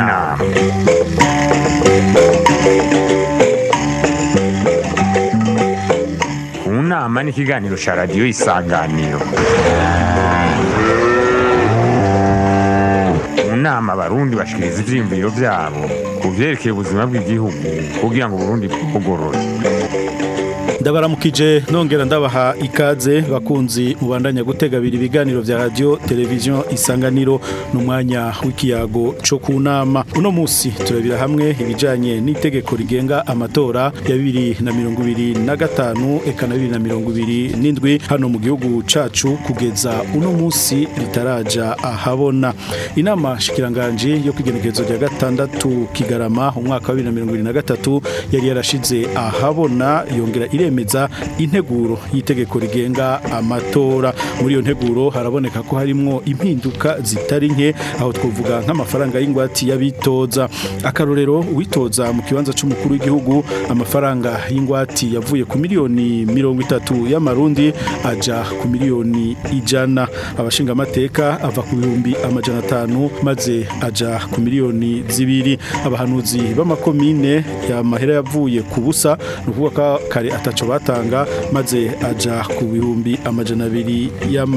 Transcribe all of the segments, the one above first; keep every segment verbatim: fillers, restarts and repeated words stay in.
kunama. Kunama ni ikiganiro ca radiyo Isanganiro. Mu nama abarundi bashikiriza ivyiyumviro vyabo ku vyerekeye ubuzima bw'igihugu kugira ngo Burundi bugorore. Ndabaramukije nongera ndabaha ikaze bakunzi mubandanya gutega biri biganiro vya radio television Isanganiro n'umwanya w'ikiyago co kunama. Uno musi turabira hamwe ibijanye n'itegeko rigenga amatora ya bibiri na mirongo ibiri na gatanu eka na bibiri na mirongo ibiri n'indwi hano mu gihugu cacu kugeza uno musi ritaraja ahabona. Inama shikiranganje yo kwigenekerezo rya gatandatu Kigarama umwaka wa bibiri na mirongo ibiri na gatatu yari yarashize ahabona yongera ire meza integuro y'itegeko rigenga amatora. Muri iyo nteguro haraboneka ko harimwo impinduka zitari nke aho twovuga nk'amafaranga y'ingwati y'abitoza. Akarorero uwitoza mu kibanza c'umukuru w'igihugu amafaranga y'ingwati yavuye ku miliyoni mirongo itatu y'amarundi aja ku miliyoni ijana. Abashinga amateka ava ku bihumbi amajana atanu maze aja ku miliyoni zibiri. Abahanuzi b'amakomine ya mahera yavuye ku busa nukuvuga kare ataco batanga maze aja ku bihumbi amajana abiri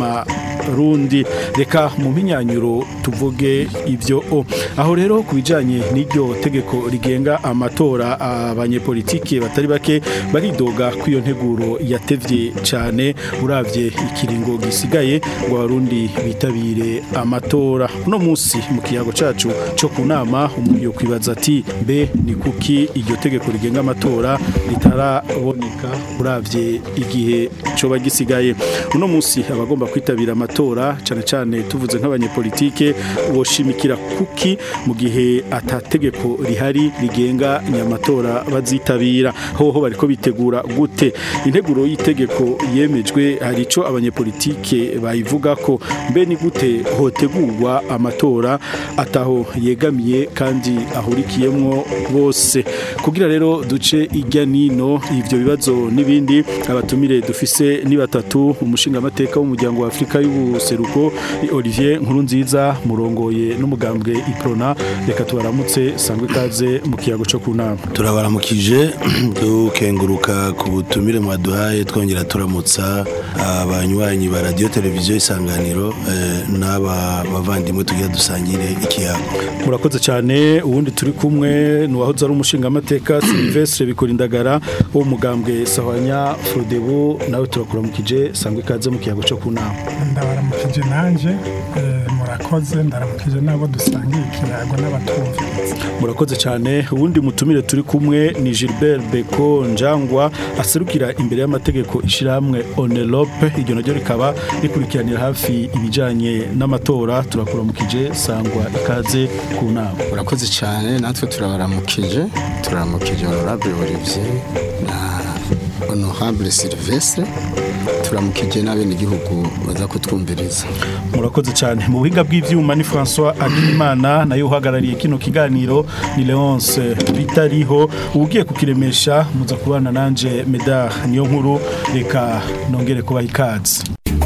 y'amarundi. Reka mu minyanyuro tuvuge ivyo o. Aho rero kubijanye n'iryo tegeko rigenga amatora abanyepolitike batari bake baridoga kwiyo nteguro yatevye cane uravye ikiringo gisigaye ngo abarundi bitabire amatora. Uno musi mu kiyago cacu co kunama umuntu kwibaza ati mbe ni kuki iryo tegeko rigenga amatora ritaraboneka uravye igihe coba gisigaye. Uno musi abagomba kwitabira amatora cyane cyane tuvuze nk'abanyepolitike boshimikira kuki mu gihe atategeko rihari rigenga nyamatora bazitabira hoho bariko bitegura gute. Integuro y'itegeko yemejwe hari ico abanyepolitike bayivuga ko mbe ni gute hotegurwa amatora ataho yegamiye kandi ahurikiyemwo bose. Kugira rero duce ijya nino ivyo bibazo n'ibindi abatumire dufise ni batatu umushinga amateka w'umuryango wa Afrika y'ubuseruko Olivier Nkurunziza murongoye n'umugambwe Iprona. Reka tubaramutse sangwe kaze mu kiyago cyo kunama. Turabaramukije dukenguruka ku butumire mwaduhaye twongera turamutsa abanywanyi ba radio television Isanganiro eh, n'aba bavandimwe tugiye dusangire ikiyago. Murakoze cyane. Ubundi turi kumwe nuwahoze ari umushinga amateka Sylvestre Bikorindagara wo mugambwe Sahwanya Frodebo nawe turakuramukije sangwe kaze mu kiyago cyo kunama. Ndabaramukije nanje eh, murakoze ndaramukije nabo dusangiye ikiyago n'abatumviriza. Murakoze cyane. Ubundi mutumire turi kumwe ni Gilbert Beko Njangwa aserukira imbere y'amategeko ishiramwe Onelope iryo naryo rikaba rikurikiranira hafi ibijanye n'amatora. Turakuramukije sangwa ikaze kunama. Murakoze cyane natwe turabaramukije turaramukije honorable Olivier na honorable Sylvestre turamukije n'abene igihugu baza kutwumviriza. Murakoze cyane. Mu buhinga bw'ivyuma ni François Akimana nayo uhagarariye kino kiganiro ni Leonce Bitariho ugiye kukiremesha muza kubana nanje Medar niyo nkuru. Reka nongere kubaha ikaze.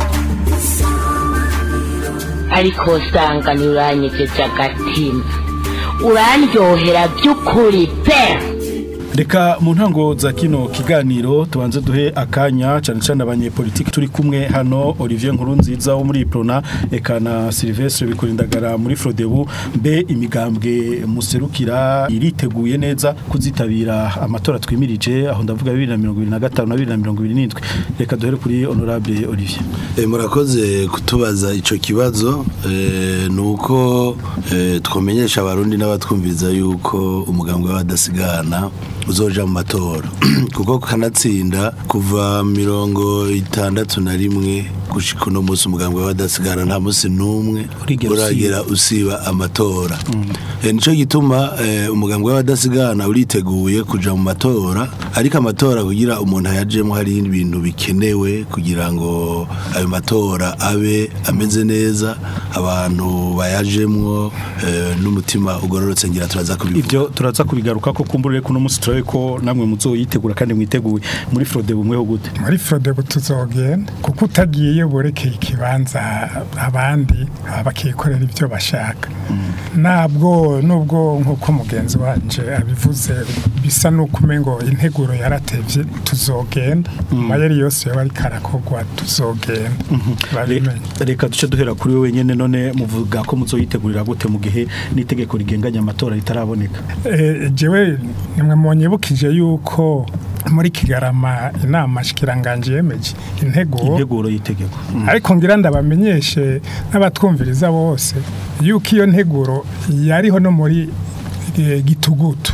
Ariko Isanganiro uranyegeje agatima urandyohera by'ukuri pe. Reka mu ntango za kino kiganiro tubanze duhe akanya cyane cyane abanyepolitiki turi kumwe hano Olivier Nkurunziza wo muri Iprona eka na Sylvestre Bikorindagara muri Frodebu. Mbe imigambwe muserukira iriteguye neza kuzitabira amatora twimirije aho ndavuga bibiri na mirongo ibiri na gatanu na bibiri na mirongo ibiri n'indwi. Reka duhere kuri honorable Olivier. E, murakoze kutubaza ico kibazo e, nuko e, twomenyesha abarundi n'abatwumviza yuko umugambwe w'abadasigana uzoja mu matora kuko kanatsinda kuva mirongo itandatu na rimwe gushika uno munsi umugambwe w'abadasigana nta munsi numwe uragera usiba amatora. mm. E, nico gituma e, umugambwe w'abadasigana uriteguye kuja mu matora ariko amatora kugira umuntu ayajemo hari ibintu bikenewe kugira ngo ayo matora abe ameze neza abantu bayajemwo e, n'umutima ugororotse ngira turaza kubivuga. Ivyo turaza kubigaruka ko kumburire kuno munsi turabe ko namwe muzoyitegura kandi mwiteguye muri Frode bumweho gute muri Frode butuzogenda kuko utagiye burekeye ikibanza abandi bakikorera ibyo bashaka nabwo nubwo nkuko mugenzi wanje abivuze bisa nuko umengo integuro yaratevye tuzogenda mayeri yose yari karakogwa tuzogenda reka duce duhera kuri wewe nyene none muvuga ko muzoyitegurira gute mu gihe n'itegeko rigenganya amatora ritaraboneka eh jewe nimwe monyebukije yuko muri Kigarama inama shikiranganje yemeje integuro integuro yitegeko ariko ngira ndabamenyeshe n'abatwumviriza bose yuko iyo nteguro yariho no muri Gitugutu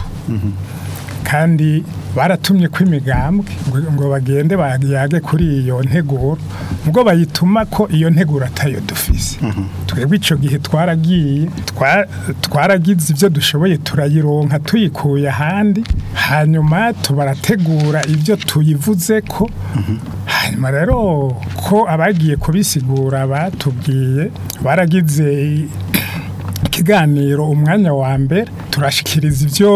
kandi baratumye kw'imigambwe ngo bagende bayage kuri iyo nteguro ubwo bayituma ko iyo nteguro atayo dufise twebwe ico gihe twaragiye twaragize ivyo dushoboye turayironka tuyikuye ahandi hanyuma tubarategura ivyo tuyivuze ko hanyuma rero ko abagiye kubisigura batubwiye baragize ikiganiro umwanya wa mbere turashikiriza ivyo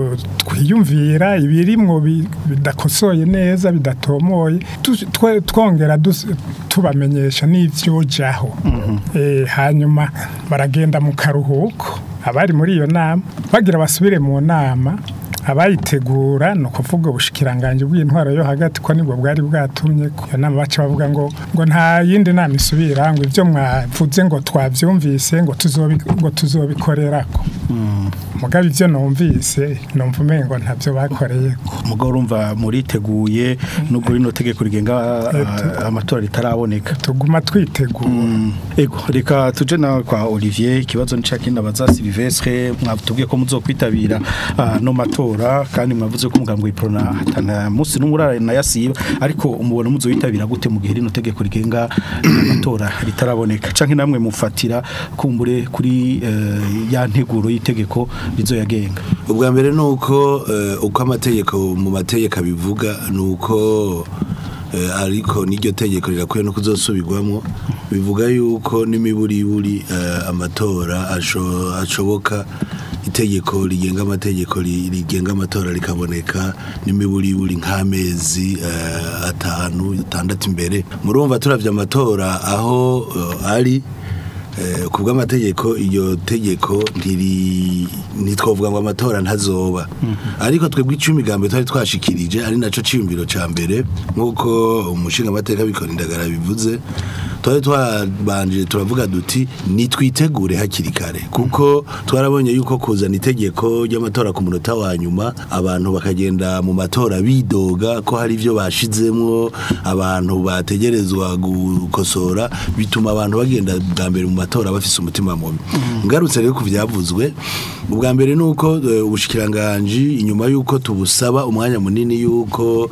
twiyumvira ibirimwo bidakosoye neza bidatomoye twongera tubamenyesha n'ivyo jaho eh hanyuma baragenda mu karuhuko abari muri iyo nama bagira basubire mu nama abayitegura no kuvuga ubushikiranganje bw'intwaro yo hagati ko nibwo bwari bwatumye ko nama baca bavuga ngo ngo nta yindi nama isubira ngo ivyo mwavuze ngo twavyumvise ngo tuzobi ngo tuzobikorerako mugabe ivyo numvise numva umengo ntavyo bakoreye mugo urumva muriteguye nubwo rino tegeko rigenga amatora ritaraboneka tuguma twitegura ego reka tuje na kwa Olivier ikibazo nicakina baza Silvestre mwatubwiye ko muzokwitabira no matora kandi mwavuze ko umugambwe w'iprona hatana musi n'umurara na yasiba ariko umubona muzoyitabira gute mu gihe rino tegeko rigenga amatora ritaraboneka canke namwe mufatira kumbure kuri uh, ya nteguro y'itegeko bizoyagenga ubwa mbere nuko uh, uko amategeko mu mategeko bivuga nuko uh, ariko n'iryo tegeko rirakwiye no kuzosubirwamo bivuga yuko n'imiburiburi uh, amatora ashoboka itegeko rigenga amategeko rigenga amatora rikaboneka n'imiburiburi nk'amezi uh, atanu atandatu imbere murumva turavye amatora aho uh, ari uh, kubw'amategeko iyo tegeko ntiri nitwovuga ngo amatora ntazoba mm-hmm. ariko twebwe icumi gambe twari twashikirije ari naco ciyumviro ca mbere nkuko umushinga amateka bikorindagara bivuze twari twabanje turavuga duti nitwitegure hakiri kare kuko twarabonye yuko kuzana itegeko ry'amatora ku munota wa nyuma abantu bakagenda mu matora bidoga ko hari ivyo bashizemwo abantu bategerezwa gukosora bituma abantu bagenda bwa mbere mu matora bafise umutima mubi ngarutse rero kuvyavuzwe ubwa mbere nuko ubushikiranganje inyuma yuko tubusaba umwanya munini yuko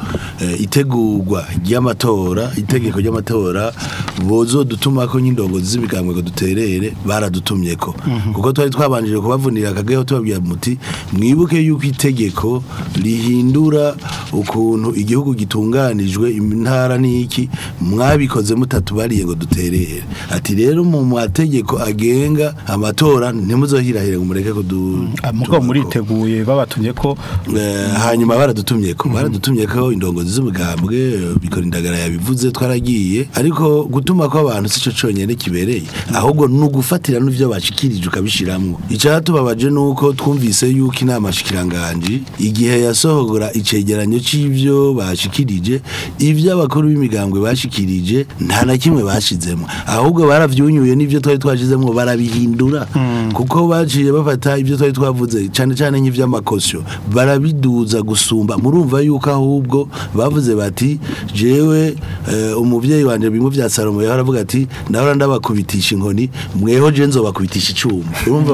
itegurwa ry'amatora itegeko ry'amatora bozo dutuma ko nyindongo z'imigambwe ngo duterere baradutumye ko kuko twari twabanjije kubavunira akageho tubabwira muti mwibuke yuko itegeko rihindura ukuntu igihugu gitunganijwe intara niki mwabikoze mutatu bariye ngo duterere ati rero mu mategeko agenga amatora ntimuzohirahire ngo mureke ko muko muriteguye babatumye ko hanyuma baradutumye ko baradutumye ko indongo z'imigambwe bikorindagara yabivuze twaragiye ariko gutuma ko abantu sico conyene kibereye ahubwo nugufatira n'ivyo bashikirije ukabishiramwo icatubabaje nuko twumvise yuko inama shikiranganje igihe yasohogora icegeranyo c'ivyo bashikirije ivyo abakuru b'imigambwe bashikirije nta na kimwe bashizemo ahubwo baravyunyuye n'ivyo twari twashizemo barabihindura mm. kuko baciye bafata ivyo twari twavuze cyane cyane nk'ivyo amakosyo barabiduza gusumba murumva yuko ahubwo bavuze bati jewe uh, umuvyeyi wanje bimwe vya Salomo yaravuga ati ndahora ndabakubitisha inkoni mweho je nzobakubitisha icuma urumva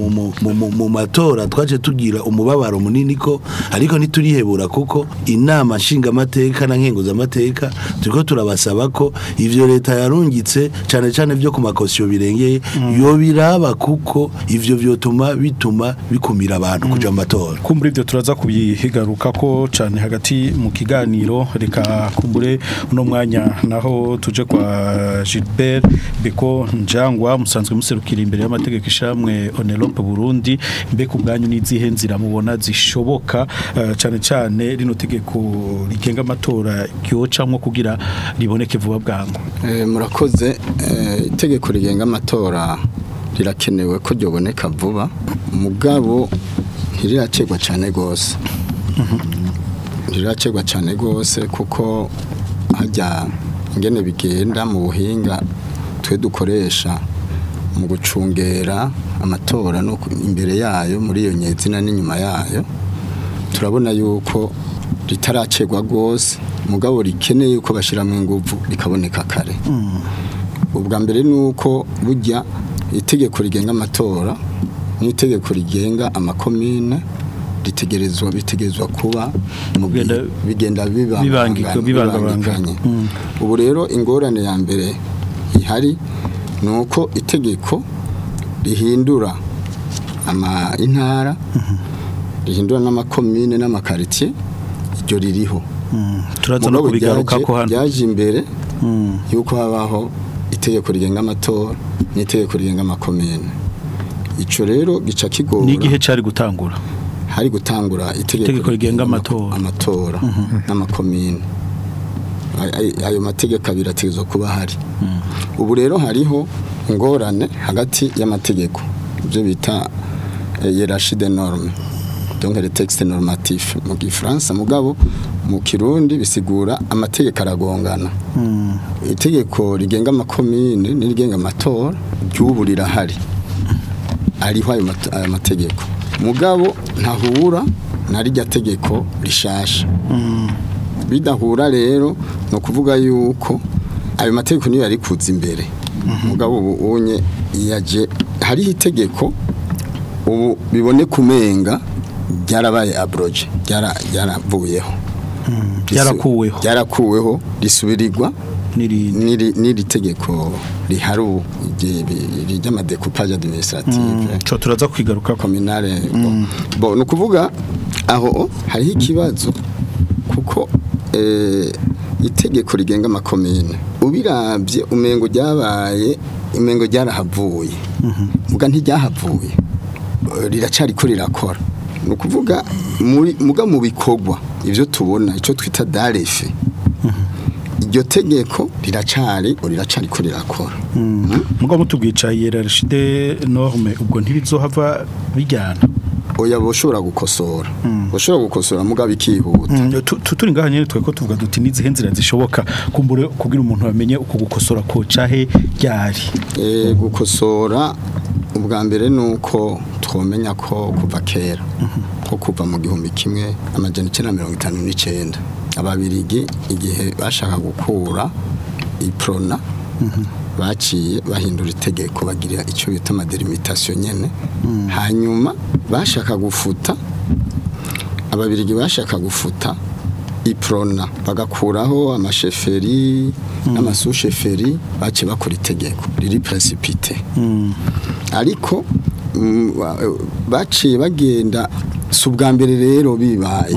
mu matora twaje tugira umubabaro munini ko ariko ntiturihebura kuko inama nshinga amateka na nkenguza amateka turiko turabasaba ko ivyo leta yarungitse cyane cyane byo ku makosyo birengeye mm. yo biraba kuko ivyo vyotuma bituma bituma bikumira abantu kuja mu matora. Kumbure ivyo turaza kubihigaruka ko cyane hagati mu kiganiro, reka kumbure uno mwanya naho tuje kwa Gilbert Beko Njangwa musanzwe muserukira imbere y'amategeko ishamwe Onelope Burundi, mbe ku bwanyu n'izihe nzira mubona zishoboka uh, cyane cyane rino tegeko rigenga amatora ryocamwo kugira riboneke vuba bwangu. Eh, murakoze. Eh, itegeko rigenga amatora rirakenewe ko ryoboneka vuba, mugabo ntiriracegwa cyane gose. Ntiriracegwa cyane gose kuko hajya ingene bigenda mu buhinga twe dukoresha mu gucungera amatora no imbere yayo muri iyo nyezina n'inyuma yayo, turabona yuko ritaracegwa gose, mugabo rikeneye yuko bashiramo ingufu rikaboneka kare. Ubwa mbere nuko burya itegeko rigenga amatora n'itegeko rigenga amakomine ritegerezwa bitegerezwa kuba mu bigenda bibangikanye. Ubu rero ingorane ya mbere ihari nuko itegeko rihindura ama intara rihindura n'amakomine n'amakaritiye iryo ririho. Turaza no kubigaruka ko hano byaje imbere yuko habaho itegeko rigenga amatora n'itegeko rigenga amakomine. Ico rero gica kigora n'igihe cari gutangura hari gutangura itegeko rigenga amatora amatora n'amakomine. Ayo mategeko abirategezwa kuba hari. Ubu rero hariho ingorane hagati y'amategeko byo bita hiérarchie des normes, donc les textes normatifs mu Gifaransa, mugabo mu Kirundi bisigura amategeko aragongana. Itegeko rigenga amakomine n'irigenga amatora ry'ubu rirahari, ariho ayo mategeko, mugabo ntahura na rijya tegeko rishasha. Bidahura rero no kuvuga yuko ayo mategeko niyo yari kuza imbere, mugabo ubu unye yaje hari itegeko ubu bibone kumenga byarabaye abroge, byara byaravuyeho, byarakuweho byarakuweho risubirirwa niri niri tegeko riharu rijya découpage administrative cyo turaza kwigaruka communale. Bo no kuvuga aho hari ikibazo kuko eh itegeko rigenga amakomine ubirabye umengo ryabaye umengo ryarahavuye, muga ntiryahavuye, riracari ko rirakora. No kuvuga muri muga mu bikogwa ivyo tubona ico twita darefe, iryo tegeko riracari riracari ko rirakora. Muga mutubwica hiérarchie des normes ubwo ntibizohava bijyana. Oya boshobora gukosora, boshobora gukosora muga bikihuta. Tuturi ngaha nyene tweko tuvuga duti nizihe nzira zishoboka kumbure kugira umuntu bamenye uko gukosora ko cahe ryari. Eh gukosora ubwa mbere nuko twomenya ko kuva kera ko kuva mu gihumbi kimwe amajana icenda na mirongo itanu n'icenda ababirigi igihe bashaka gukura iprona baciye bahindura itegeko bagira icyo bita madelimitation nyene. Hanyuma bashaka gufuta ababirigi bashaka gufuta iprona bagakuraho amasheferi n'amasusheferi bace bakora itegeko riri précipité. Ariko baciye bagenda subwa mbere rero bibaye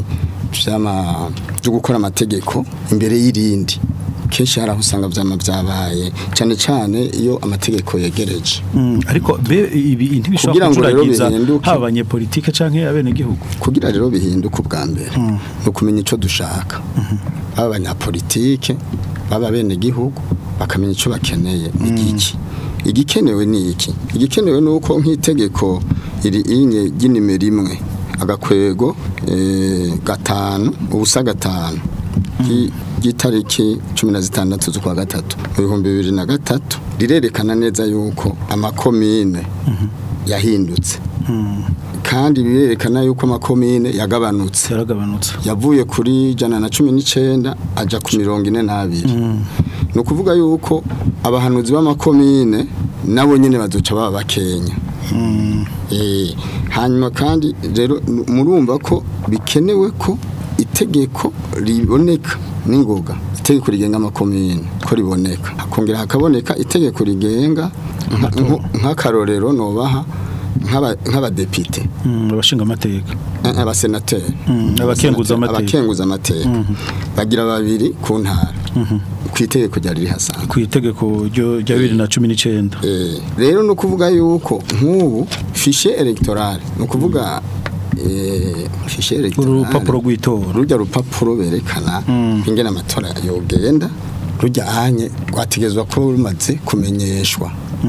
vyama byo gukora amategeko imbere y'irindi, kenshi hari aho usanga vyama vyabaye cyane cyane iyo amategeko yegereje. Ariko be ibi ntibishobora kujuragiza habanye politike canke abene gihugu. Kugira rero bihinduka ubwa mbere no kumenya ico dushaka, abanya politike baba bene gihugu bakamenya ico bakeneye igiki. Igikenewe ni iki? Igikenewe nuko nk'itegeko iri inye y'inimero imwe agakwego eh, gatanu ubusa gatanu gitariki cumi na zitandatu z'ukwa gatatu mu bihumbi bibiri na gatatu rirerekana neza yuko amakomine yahindutse, kandi birerekana yuko amakomine yagabanutse yaragabanutse yavuye kuri jana na cumi n'icenda aja ku mirongo ine n'abiri. No kuvuga yuko abahanuzi b'amakomine nabo nyene bazoca baba bakenya. Eh hanyuma kandi rero murumva ko bikenewe ko itegeko riboneka n'ingoga, itegeko rigenga amakomine ko riboneka, hakongera hakaboneka itegeko rigenga nk'akarorero nobaha nk'aba nk'abadepite abashinga amateka abasenateri abakenguza amateka abakenguza amateka bagira babiri ku ntara ku itegeko rya riri hasanzwe ku itegeko rya bibiri na cumi n'icenda eh rero no kuvuga yuko nk'ubu fichier electoral no kuvuga eh fichier electoral urupapuro rw'itora rujya rupapuro berekana ingene amatora yogenda rujya hanye rwategezwa ko rumaze kumenyeshwa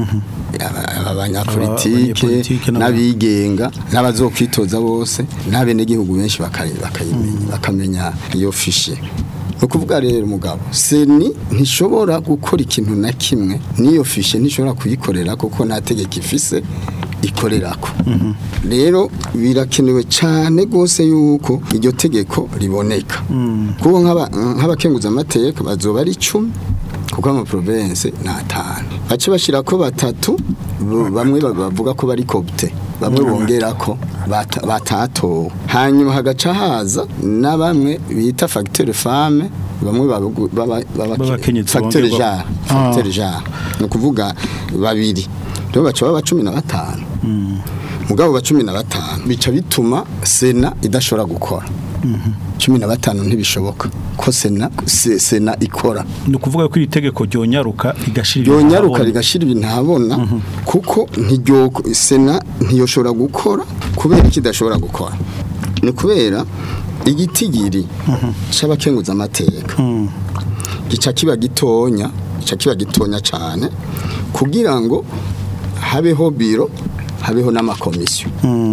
abanyapolitike n'abigenga n'abazokwitoza bose n'abenegihugu benshi bakayimenya bakamenya iyo fichier no kuvuga rero mugabo seni ntishobora gukora ikintu na kimwe niyo fichier ntishobora kuyikorera kuko nta tegeko ifise ikorerako rero birakenewe cyane gose yuko iryo tegeko riboneka kuko nk'abakenguza amateka bazoba ari icumi kuko ama province na atanu bace bashira ko batatu bamwe bavuga ko bari kopte bamwe bongera ko batato hanyuma hagaca haza na bamwe bita facteur femme bamwe baba facteur ja facteur ja no kuvuga babiri rero baca baba cumi na batanu mugabo ba cumi na batanu bica bituma sena idashobora gukora cumi na batanu ntibishoboka ko sena sena ikora no kuvuga ko iri tegeko ryonyaruka rigashira ryonyaruka rigashira ibintu habona kuko ntijyo sena ntiyoshobora gukora kubera kidashobora gukora ni kubera igitigiri cy'abakenguza amateka gica kiba gitonya gica kiba gitonya cyane kugira ngo habeho biro habeho n'amakomisiyo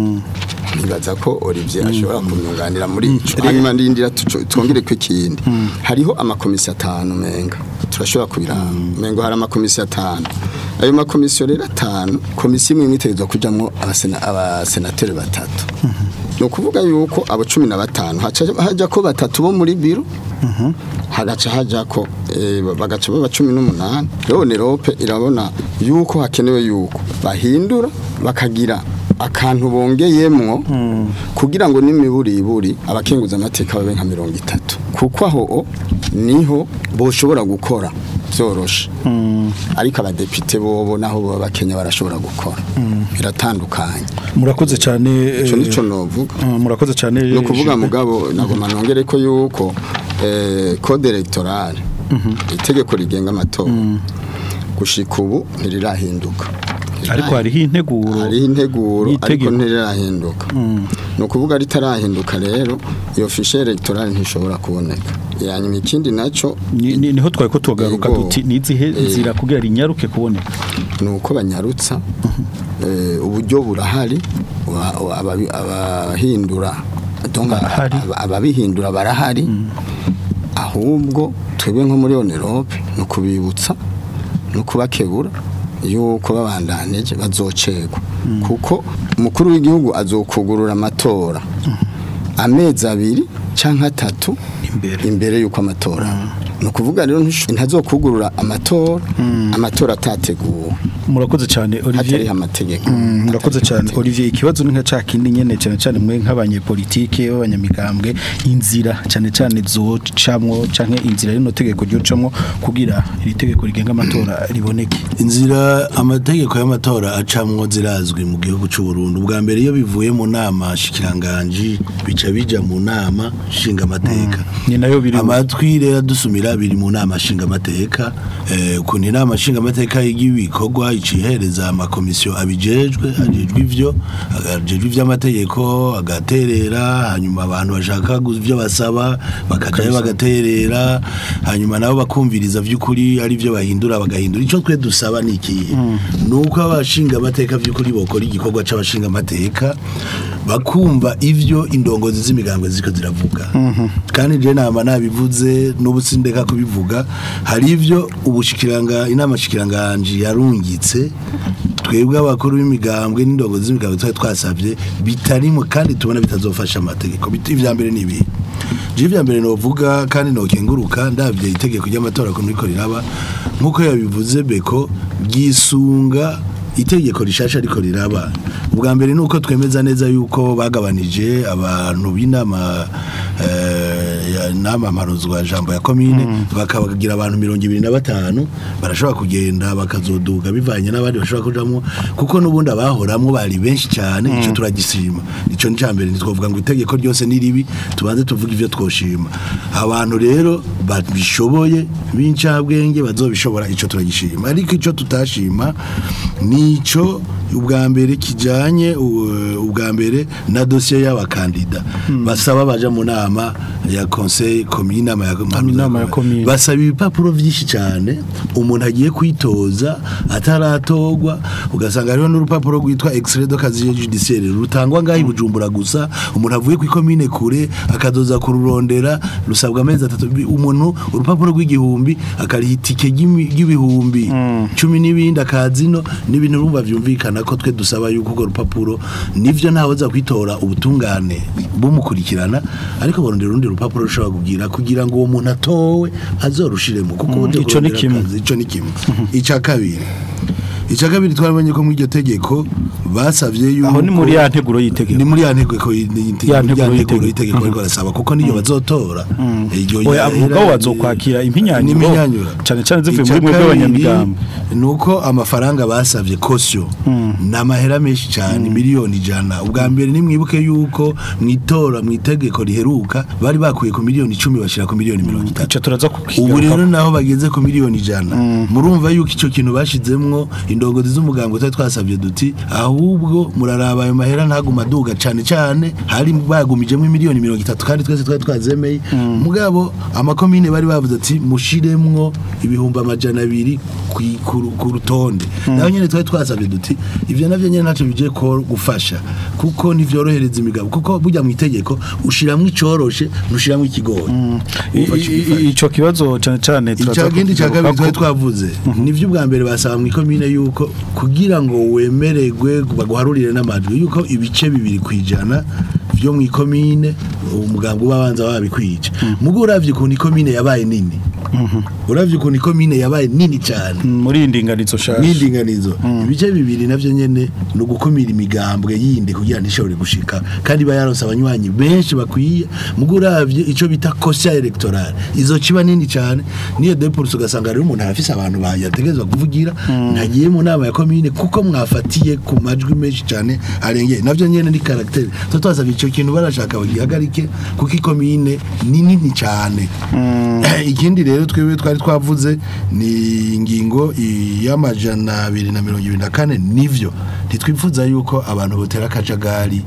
nibaza ko Olivier ashobora kumyunganira muri ico hanyuma ndindira twongere ku ikindi hariho amakomisiyo atanu menga turashobora kubiranga mengo hari amakomisiyo atanu ayo makomisiyo rero atanu komisiyo imwe itegezwa kujamwo abasena abasenateri batatu no kuvuga yuko abo cumi na batanu haja ko batatu bo muri biro hagaca haja ko bagaca baba cumi n'umunani rero Nerope irabona yuko hakenewe yuko bahindura bakagira akantu bongeyemwo kugira ngo n'imiburiburi abakenguza amateka babe nka mirongo itatu kuko aho niho boshobora gukora byoroshe ariko abadepite bobo naho baba bakenya barashobora gukora biratandukanye murakoze cyane ico nico novuga murakoze cyane no kuvuga mugabo nagoma nongere ko yuko eh code electoral itegeko rigenga amatora gushika ubu ntirirahinduka ariko hariho integuro hariho integuro ariko ntirirahinduka no kuvuga ritarahinduka rero iyo fichier electoral ntishobora kuboneka yanyuma ikindi naco niho twari ko tugaruka duti nizihe nzira kugira rinyaruke kuboneka nuko banyarutsa uburyo burahari abahindura ababihindura barahari ahubwo twebwe nko muri Onerope no kubibutsa no kubakebura yuko babandanije bazocegwa kuko umukuru w'igihugu azokugurura amatora amezi abiri canke atatu imbere imbere yuko amatora no kuvuga rero ntazokugurura amatora amatora atateguwe murakoze cyane Olivier amategeko murakoze cyane Olivier ikibazo ni nka cakindi nyene cyane cyane mwe nk'abanyepolitike b'abanyamigambwe inzira cyane cyane zocamwo canke inzira rino tegeko ryocamwo kugira iri tegeko rigenga amatora riboneke inzira amategeko y'amatora acamwo zirazwi mu gihugu cy'u Burundi ubwa mbere iyo bivuye mu nama shikiranganje bica bija mu nama shinga amateka ni nayo biri amatwi rero dusumira biri mu nama shinga amateka eh ukuntu inama shinga amateka y'ibikorwa icihereza amakomisiyo abijejwe ajejwe ivyo agajejwe ivy'amategeko agaterera hanyuma abantu bashaka ivyo basaba bakajayo bagaterera hanyuma nabo bakumviriza vy'ukuri ari byo bahindura bagahindura ico twe dusaba nikihe nuko abashinga amateka vy'ukuri bokora igikorwa c'abashinga amateka bakumva ivyo indongozi z'imigambwe ziko ziravuga kandi je nama nabivuze n'ubutsindeka kubivuga hari ivyo ubushikiranga inama shikiranganje yarungitse twebwe abakuru b'imigambwe n'indongozi z'imigambwe twa twasavye bitarimo kandi tubona bitazofasha amategeko biti vya mbere nibi je vya mbere novuga kandi no kenguruka ndavye itegeko ry'amatora ko niko riraba nkuko yabivuze beko gisunga itegeko rishasha riko riraba ubwa mbere nuko twemeza neza yuko bagabanije abantu b'inama eh nama marozwa jambo ya commune mm. bakabagira abantu mirongo ibiri na batanu barashobora kugenda bakazoduga bivanye n'abandi bashobora kujamo kuko nubundi abahoramwe bari benshi cyane mm. ico turagisima ico ni cyambere nitwovuga ngo itegeko ryose ni ribi tubanze tuvuga ivyo twoshima abantu rero babishoboye b'incabwenge bazobishobora ico turagishima ariko ico tutashima nico ubwa mbere kijanye ubwa mbere na dossier y'abakandida hmm. basaba baje mu nama ya conseil commune nama ya commune basaba ibipapuro vyinshi cyane umuntu agiye kwitoza ataratogwa ugasanga ariho n'urupapuro rwitwa extrait de casier judiciaire rutangwa ngahi Bujumbura gusa umuntu avuye ku commune kure akadoza kururondera rusabwa amezi atatu umuntu urupapuro rw'igihumbi akariha itike y'ibihumbi hmm. cumi n'ibindi akazino n'ibintu rumva vyumvikana ko twe dusaba yuko urwo rupapuro nivyo ntawoza kwitora ubutungane bumukurikirana ariko barondera urundi rupapuro rushobora kugira kugira ngo uwo muntu atowe azorushiremo kuko mm, ico ni kimwe ico ni kimwe ica kabiri ica kabiri twabonye ko mu iryo tegeko basavye yuko aho ni muri ya nteguro yitegeko ni muri ya nteguro yitegeko yitegeko ariko arasaba kuko niyo bazotora iryo oya avuga ko bazokwakira impinyanyuro cyane cyane zivuye muri mwe bw'abanyamigambo nuko amafaranga basavye caution n'amahera menshi cyane miliyoni ijana ubwa mbere nimwibuke yuko mwitora mwitegeko riheruka bari bakuye ku miliyoni icumi bashira ku miliyoni mirongo itatu turaza kukiga ubu rero naho bageze ku miliyoni ijana murumva yuko ico kintu bashizemwo indongozi z'umugambo twari twasabye duti ahubwo muraraba ayo mahera ntaguma duga cyane cyane hari bagumijemo miliyoni mirongo itatu kandi twese twari twazemeye mugabo amakomine bari bavuze ati mushiremwo ibihumbi amajana abiri ku rutonde naho nyene twari twasabye duti ivyo navyo nyene ntaco bije ko gufasha kuko nivyorohereza imigabo kuko burya mu itegeko ushiramwe icoroshe nushiramwe ikigoye ico kibazo cyane cyane turagindi cyagabi twari twavuze nivyo ubwa mbere basaba mu ikomine yuko kugira ngo wemererwe baguharurire n'amajwi yuko ibice bibiri kwijana byo mu ikomine umugambo babanza babikwica mugo uravye ku ikomine yabaye nini uravye ku ikomine yabaye nini cyane muri indinganizo shasha n'indinganizo ibice bibiri navyo nyene no gukumira imigambwe yindi kugira ntishobore gushika kandi bayaronse abanywanyi benshi bakwiye mugo uravye ico bita caution electorale izo ciba nini cyane niyo depurso gasanga rero umuntu afise abantu bayategezwa kuvugira ntagiye mu nama ya commune kuko mwafatiye ku majwi menshi cyane arengeye navyo nyene ni caractère totwaza bico kintu barashaka bagihagarike kuko ikomine ni nini cyane ikindi rero twebwe twari twavuze ni ingingo y'amajana abiri na mirongo ibiri na kane nivyo ntitwifuza yuko abantu botera akajagari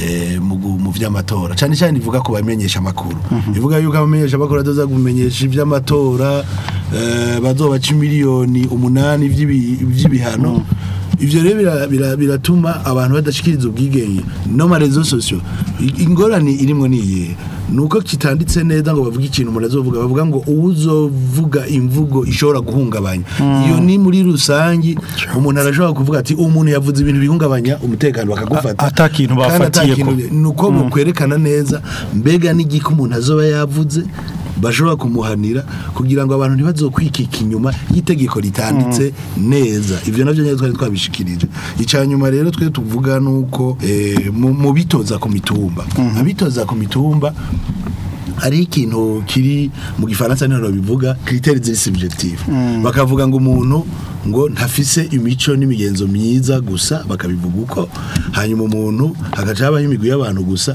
mu vy'amatora cyane cyane ivuga ko bamenyesha amakuru ivuga yuko abamenyesha amakuru adoza kumenyesha ivy'amatora bazobaca miliyoni umunani vy'ibihano ivyo rero biratuma abantu badashikiriza ubwigenge no ma réseaux sociaux ingorani irimo niye nuko kitanditse neza ngo bavuga ikintu umuntu azovuga bavuga ngo uzovuga imvugo ishobora guhungabanya iyo ni muri rusangi umuntu arashobora kuvuga ati umuntu yavuze ibintu bihungabanya umutekano bakagufata atakintu bafatiye ko nuko mukwerekana neza mbega n'igiko umuntu azoba yavuze bashobora kumuhanira kugira ngo abantu ntibazokwikika inyuma yitegeko ritanditse neza ivyo navyo nyine twari twabishikirije icanyuma rero twe tuvuga nuko eh, mu bitoza ku mitumba abitoza ku mitumba hari ikintu kiri mu gifaransa nero bivuga critères ziri subjective bakavuga ngo umuntu ngo ntafise imico n'imigenzo myiza gusa bakabivuga uko hanyuma umuntu hagaca habaho imigwi y'abantu gusa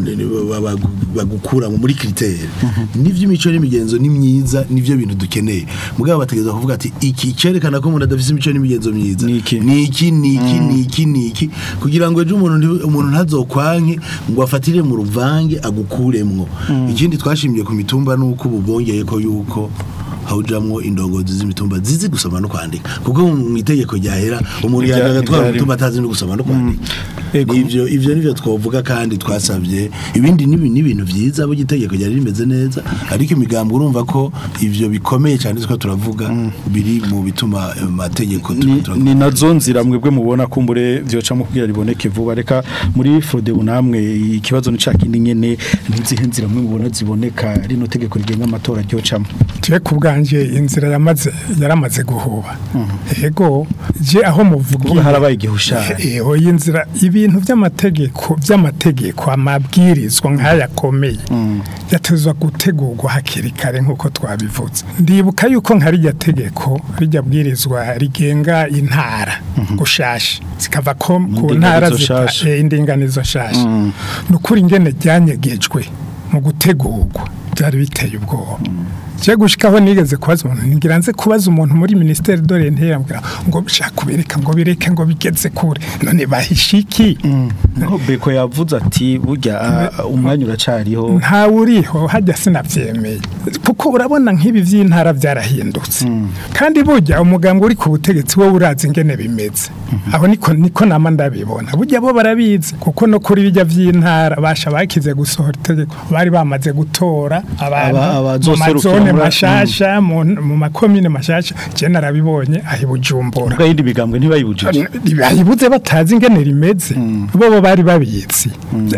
bagukura muri critère nivyo imico n'imigenzo ni myiza nivyo bintu dukeneye mugabo bategeza kuvuga ati iki cerekana ko umuntu adafise imico n'imigenzo myiza niki niki niki niki niki kugira ngo ejo umuntu umuntu ntazokwanke ngo afatire mu ruvange agukuremwo ikindi twashimye ku mitumba nuko ubongeye ko yuko hawujamwo indongozi z'imitumba zizi gusoma no kwandika kuko mu itegeko ryahera umuntu yaraga twara mitumba atazi no gusoma no kwandika ivyo ivyo nivyo twovuga kandi twasabye ibindi nibi n'ibintu vyiza bo gitegeko ryari rimeze neza ariko imigambo urumva ko ivyo bikomeye cyane twa turavuga biri mu bituma amategeko ni nazo nzira mwebwe mubona kumbure vyoca mu kugira riboneke vuba reka muri Frode unamwe ikibazo ni cakindi nyene ntizihe nzira mwe mubona ziboneka rino tegeko rigenga amatora ryocamo je kubganje inzira yamaze yaramaze guhuba ego je aho muvuga harabaye igihushara eho inzira ibintu by'amategeko by'amategeko amabwirizwa nk'ayakomeye yatezwa gutegurwa hakiri kare nkuko twabivuze ndibuka yuko nkari rya tegeko rijya bwirizwa rigenga intara gushasha zikava ko ku ntara zita indinganizo shasha nukuri ingene ryanyegejwe mu gutegurwa byari biteye ubwoba je gushikaho nigeze kubaza umuntu ngiranze kubaza umuntu muri ministeri dore ntera mbwira ngo bishaka kubereka ngo bireke ngo bigeze kure none bahishiki ngo beko yavuze ati burya umwanya uracariho nta uriho hajya sinavyemeye kuko urabona nk'ibi vy'intara byarahindutse kandi burya umugambwe uri ku butegetsi wo urazi ingene bimeze aho niko niko nama ndabibona burya bo barabizi kuko no kuri bijya vy'intara basha bakize gusohora itegeko bari bamaze gutora abantu mashasha mu makomine mashasha je narabibonye ahi Bujumbura ubwo yindi bigambwe ntibayibujije bayibuze batazi ingene rimeze bo bo bari babizi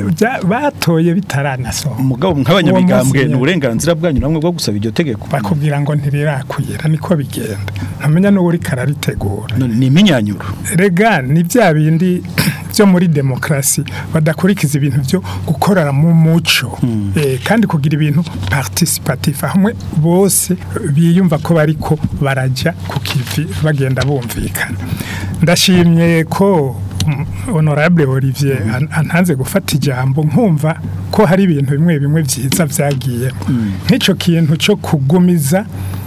batoye bitaranaso umugabo nk'abanyamigambwe n'uburenganzira bwanyu namwe bwo gusaba iryo tegeko bakubwira ngo ntirirakuyera niko bigenda ntamenya no uri kararitegura none ni iminyanyuro rega ni bya bindi byo muri demokrasi badakurikiza ibintu byo gukorera mu muco eh kandi kugira ibintu participatif hamwe bose biyumva ko bariko baraja ku kivi bagenda bumvikana ndashimye ko honorable Olivier antanze gufata ijambo nkumva ko hari ibintu bimwe bimwe byiza vyagiye nk'ico kintu cyo kugumiza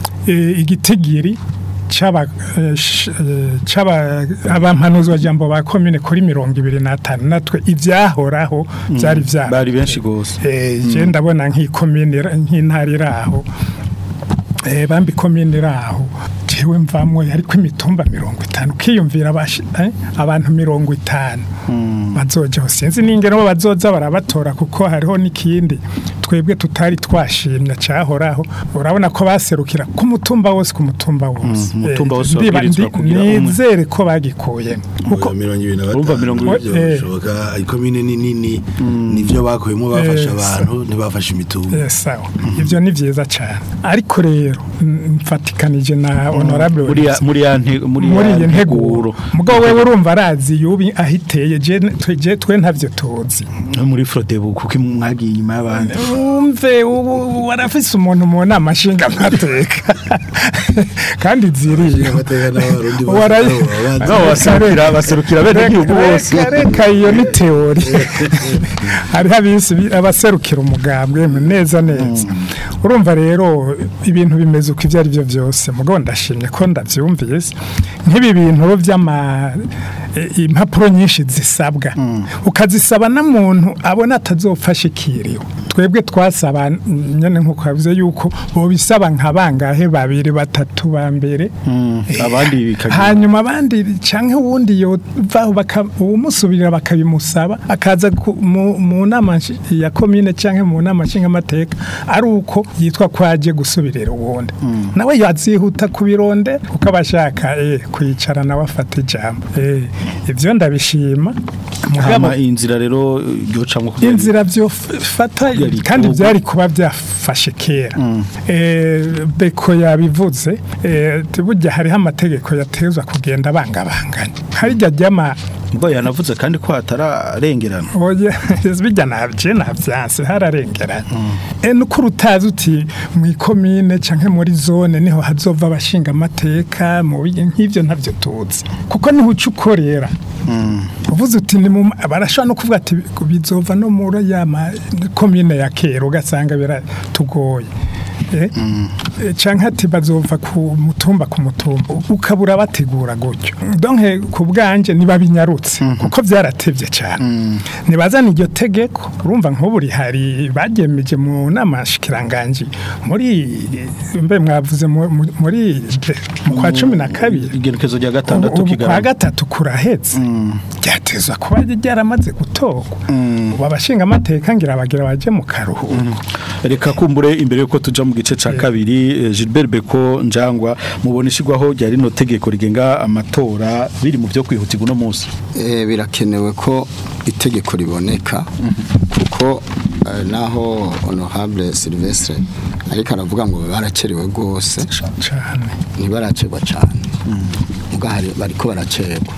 igitigiri chaba chaba abampanuzwa jambo ba commune kuri mirongo ibiri na tanu natwe ivyahoraho byari vya bari benshi gose eh je ndabona nk'i commune nk'intari raho eh bambi commune raho jewe mvamwe ariko imitumba mirongo itanu kiyumvira abashi abantu mirongo itanu bazoje sinzi ningero bazoza barabatora kuko hariho nikindi twebwe tutari twashimye cyahoraho urabona ko baserukira ku mutumba wose ku mutumba wose mutumba wose wabirizwa kugira nizere ko bagikoye kuko urumva mirongo ibiri shoboka ikomine nini nivyo bakuyemo bafasha abantu ntibafasha imitumba sawa ivyo ni vyiza cyane ariko rero mfatikanije na honorable muri muri muri muri nteguro mugabo wewe urumva arazi yubi ahiteye je je twe ntavyo tozi muri Frodebu kuko mwagiye inyuma y'abandi umve warafise umuntu mu nama nshinga mateka kandi ziriye warayasarukira baserukira bene igihugu bose reka iyo ni teori hari habisi abaserukira umugambwe neza neza urumva rero ibintu bimeze uko ivyo ari byo byose mugabo ndashimye ko ndavyumvise nk'ibi bintu by'ama impapuro nyinshi zisabwa ukazisaba na muntu abona atazofasha ikiriwe twebwe twasaba nyene nkuko yavuze yuko bo bisaba nkabangahe babiri batatu ba mbere abandi bikagira hanyuma abandi canke wundi yo vaho bakamusubirira bakabimusaba akaza mu nama ya commune canke mu nama nshinga mateka ari uko yitwa kwaje gusubirira uwundi nawe yazihuta kubironde ukabashaka eh kwicara nawe afata ijambo eh ivyo ndabishima mugama inzira rero yocamwe kugira inzira byo fata kandi byari kuba byafashe kera eh beko yabivuze eh tubujya hari amategeko yatezwa kugenda bangabanganya hari jyama ngo yanavuze kandi ko atararengerana oya bizbijya nabye navyanse hararengerana eh nuko rutazi uti mu ikomine canke muri zone niho hazova abashinga amateka mu nk'ivyo ntavyo tuzi kuko niho ucukorera uvuze uti ni barashaka no kuvuga ati bizova no muri ya komine ya kera ugasanga biratugoye eh Eh, canke ati bazova ku mutumba ku mutumba ukabura bategura gutyo donc ku bwanje niba binyarutse kuko vyaratevye cyane nibazana iryo tegeko urumva nk'uburi hari bagemeje mu namashikiranganje muri mbe mwavuze mu- mu- muri mu kwa cumi na kabiri igenekezo rya gatandatu ubu kwa kigarama gatatu kurahetse ryatezwa kuba ryaramaze gutorwa ubu abashinga amateka ngira bagira baje mu karuhuko reka kumbure imbere yuko tuja mu gice ca kabiri eh, Gilbert Beko Njangwa mubona ishigwaho rya rino tegeko rigenga amatora biri mu byo kwihutirwa no munsi Eh, birakenewe ko itegeko riboneka kuko eh, naho honorable Sylvestre ariko aravuga ngo barakerewe rwose cyane ntibaracerwa cyane muga hari bariko baracerwa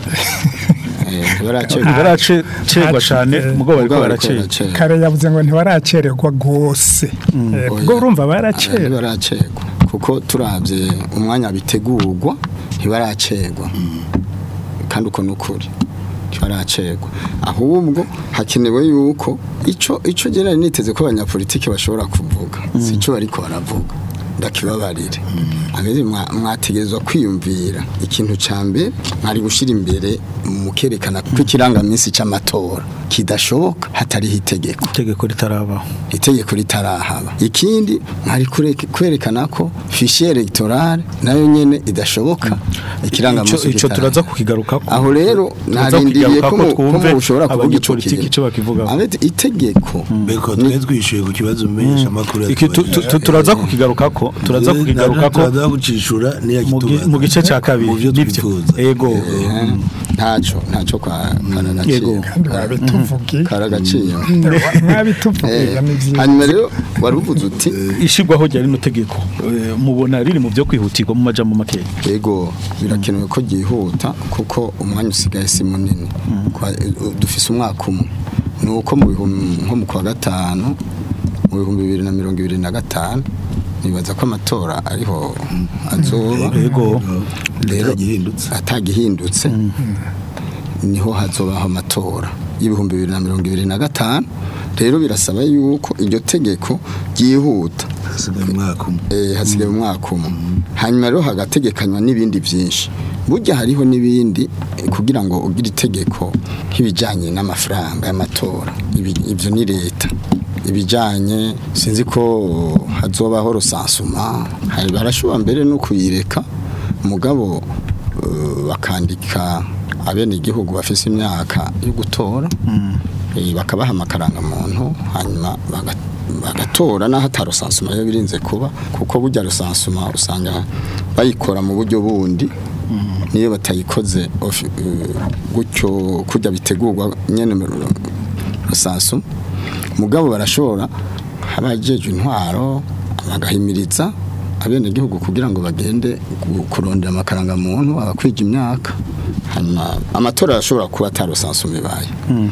eh ntibaracerwa barace cegwa cyane mugo bariko Muga bariko barace baracerwa. kare yavuze ngo ntibaracererwa rwose Eh, ubwo urumva baracererwa ntibaracerwa kuko turavye umwanya bitegurwa ntibaracerwa kandi uko nukuri ntibaracerwa ahubwo hakenewe yuko ico ico gera niteze ko abanyapolitike bashobora kuvuga sico bariko baravuga ndakibabarire abezi mwategezwa kwiyumvira ikintu cambe mwari gushira imbere mukerekana ko ikirangaminsi c'amatora kidashoboka hatari itegeko itegeko ritarabaho itegeko ritarahaba ikindi mwari kureke- kwerekana ko fichier electorale nayo nyene idashoboka ikirangaminsi ico turaza kitarahaba. kukigaruka aho rero Turaza narindiriye ko kukigarukako mu- ko twumve mushobora kuvuga ico abanyapolitiki kintu. ico bakivugaho. Abete itegeko Beko twe twishuye ku kibazo menyesha amakuru iki tu- tu- tu- turaza kukigarukako turaza kukigarukako turaza kucishura niya mu gi- mu gice ca kabiri mu byo nivyo twifuza ego Eh, ntaco ntaco kwa Yego. karagaciye kandi babituvugiye karagaciye mwabituvugiye ni byiza hanyuma rero waruvuze uti ishigwaho rya rino tegeko eh, mubona riri mu byo kwihutirwa mu majambo make yego birakenewe ko gihuta kuko umwanya usigaye si munini Kwa- dufise umwaka umwe nuko mu bihumbi nko mu kwa gatanu mu bihumbi bibiri na mirongo ibiri na gatanu nibaza ko amatora ariho azoba ego rero gihindutse atagihindutse niho hazobaho amatora y'ibihumbi bibiri na mirongo ibiri na gatanu rero birasaba yuko iryo tegeko ryihuta hasigaye umwaka umwe eh hasigaye umwaka umwe hanyuma rero hagategekanywa n'ibindi byinshi burya hariho n'ibindi eh, kugira ngo ugire itegeko nk'ibijanye n'amafaranga y'amatora Ibi- ivyo ni leta ibijanye sinzi ko hazobaho rusansuma hari barashobora mbere no kuyireka mugabo eh, bakandika abene igihugu bafise imyaka yo gutora eh, bakabaha amakaranga muntu hanyuma baga- bagatora naho atarusansuma yo birinze kuba kuko burya rusansuma usanga bayikora mu buryo bundi niyo batayikoze ofi- eh, gutyo kujya bitegurwa nyene mu ru- rusansuma mugabo barashobora abajeje intwaro bagahimiriza abene gihugu kugira ngo bagende gu- kurondera amakaranga muntu abakwija imyaka hanyuma amatora arashobora kuba atarusansuma ibaye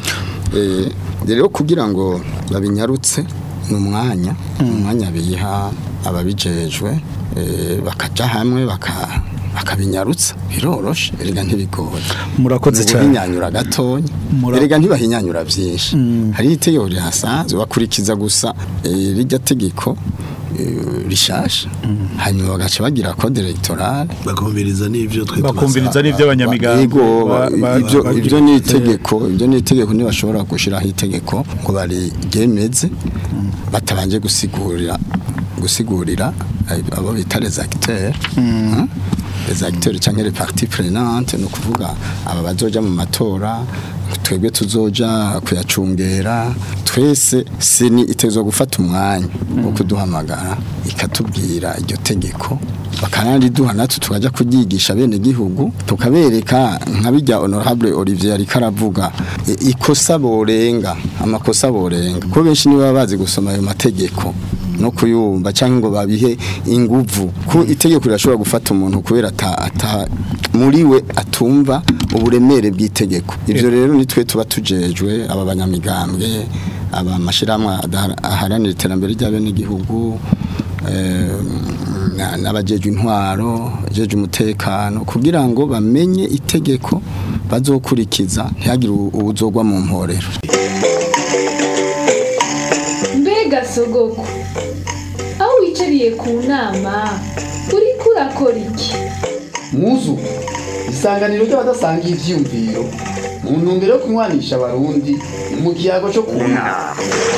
eh rero kugira ngo babinyarutse n'umwanya umwanya biha ababijejwe eh, bakaja hamwe baka bakabinyarutsa biroroshe erega ntibigora Murakoze cyane. hinyanyura gatonya Mura- erega ntibahinyanyura byinshi hari itegeko rihasanzwe bakurikiza gusa eh, rijya tegeko eh, rishasha hanyuma bagaca bagira code electorale bakumviriza n'ivyo twe bakumviriza n'ivyo abanyamigambi Yego, ba- ba- ibyo ba- ibyo ni itegeko ibyo ni itegeko ntibashobora gushiraho itegeko ngo barigemeze batabanje gusigurira gusigurira abo bita les acteurs hein? les acteurs cyangwa les parties prenantes no kuvuga aba bazoja mu matora twebwe tuzoja kuyacungera twese seni itezwa gufata umwanya wo kuduhamagara ikatubwira iryo tegeko bakanandi duha natwe tukaja kugigisha bene gihugu tukabereka nka bijya honorable Olivier ari karavuga i- ikosa borenga amakosa borenga ko benshi niba bazi gusoma ayo mategeko no kuyumva cyangwa ngo babihe inguvu ko itegeko rirashobora gufata umuntu kubera ata, ata muri we atumva uburemere bw'itegeko ivyo rero nitwe tuba tujejwe aba banyamigambwe aba mashiramwe aharanira iterambere ry'abene gihugu eh, na- n'abajejwe intwaro jeje umutekano kugira ngo bamenye itegeko bazokurikiza ntihagire u- ubuzogwa mu mporero mbega sogoko aho wicaye wicariye ku nama uriko urakora iki? Muzu isanganiro ry'abadasangiye ivyiyumviro mu ntumbero yo kunywanisha abarundi mu kiyago cyo kunama.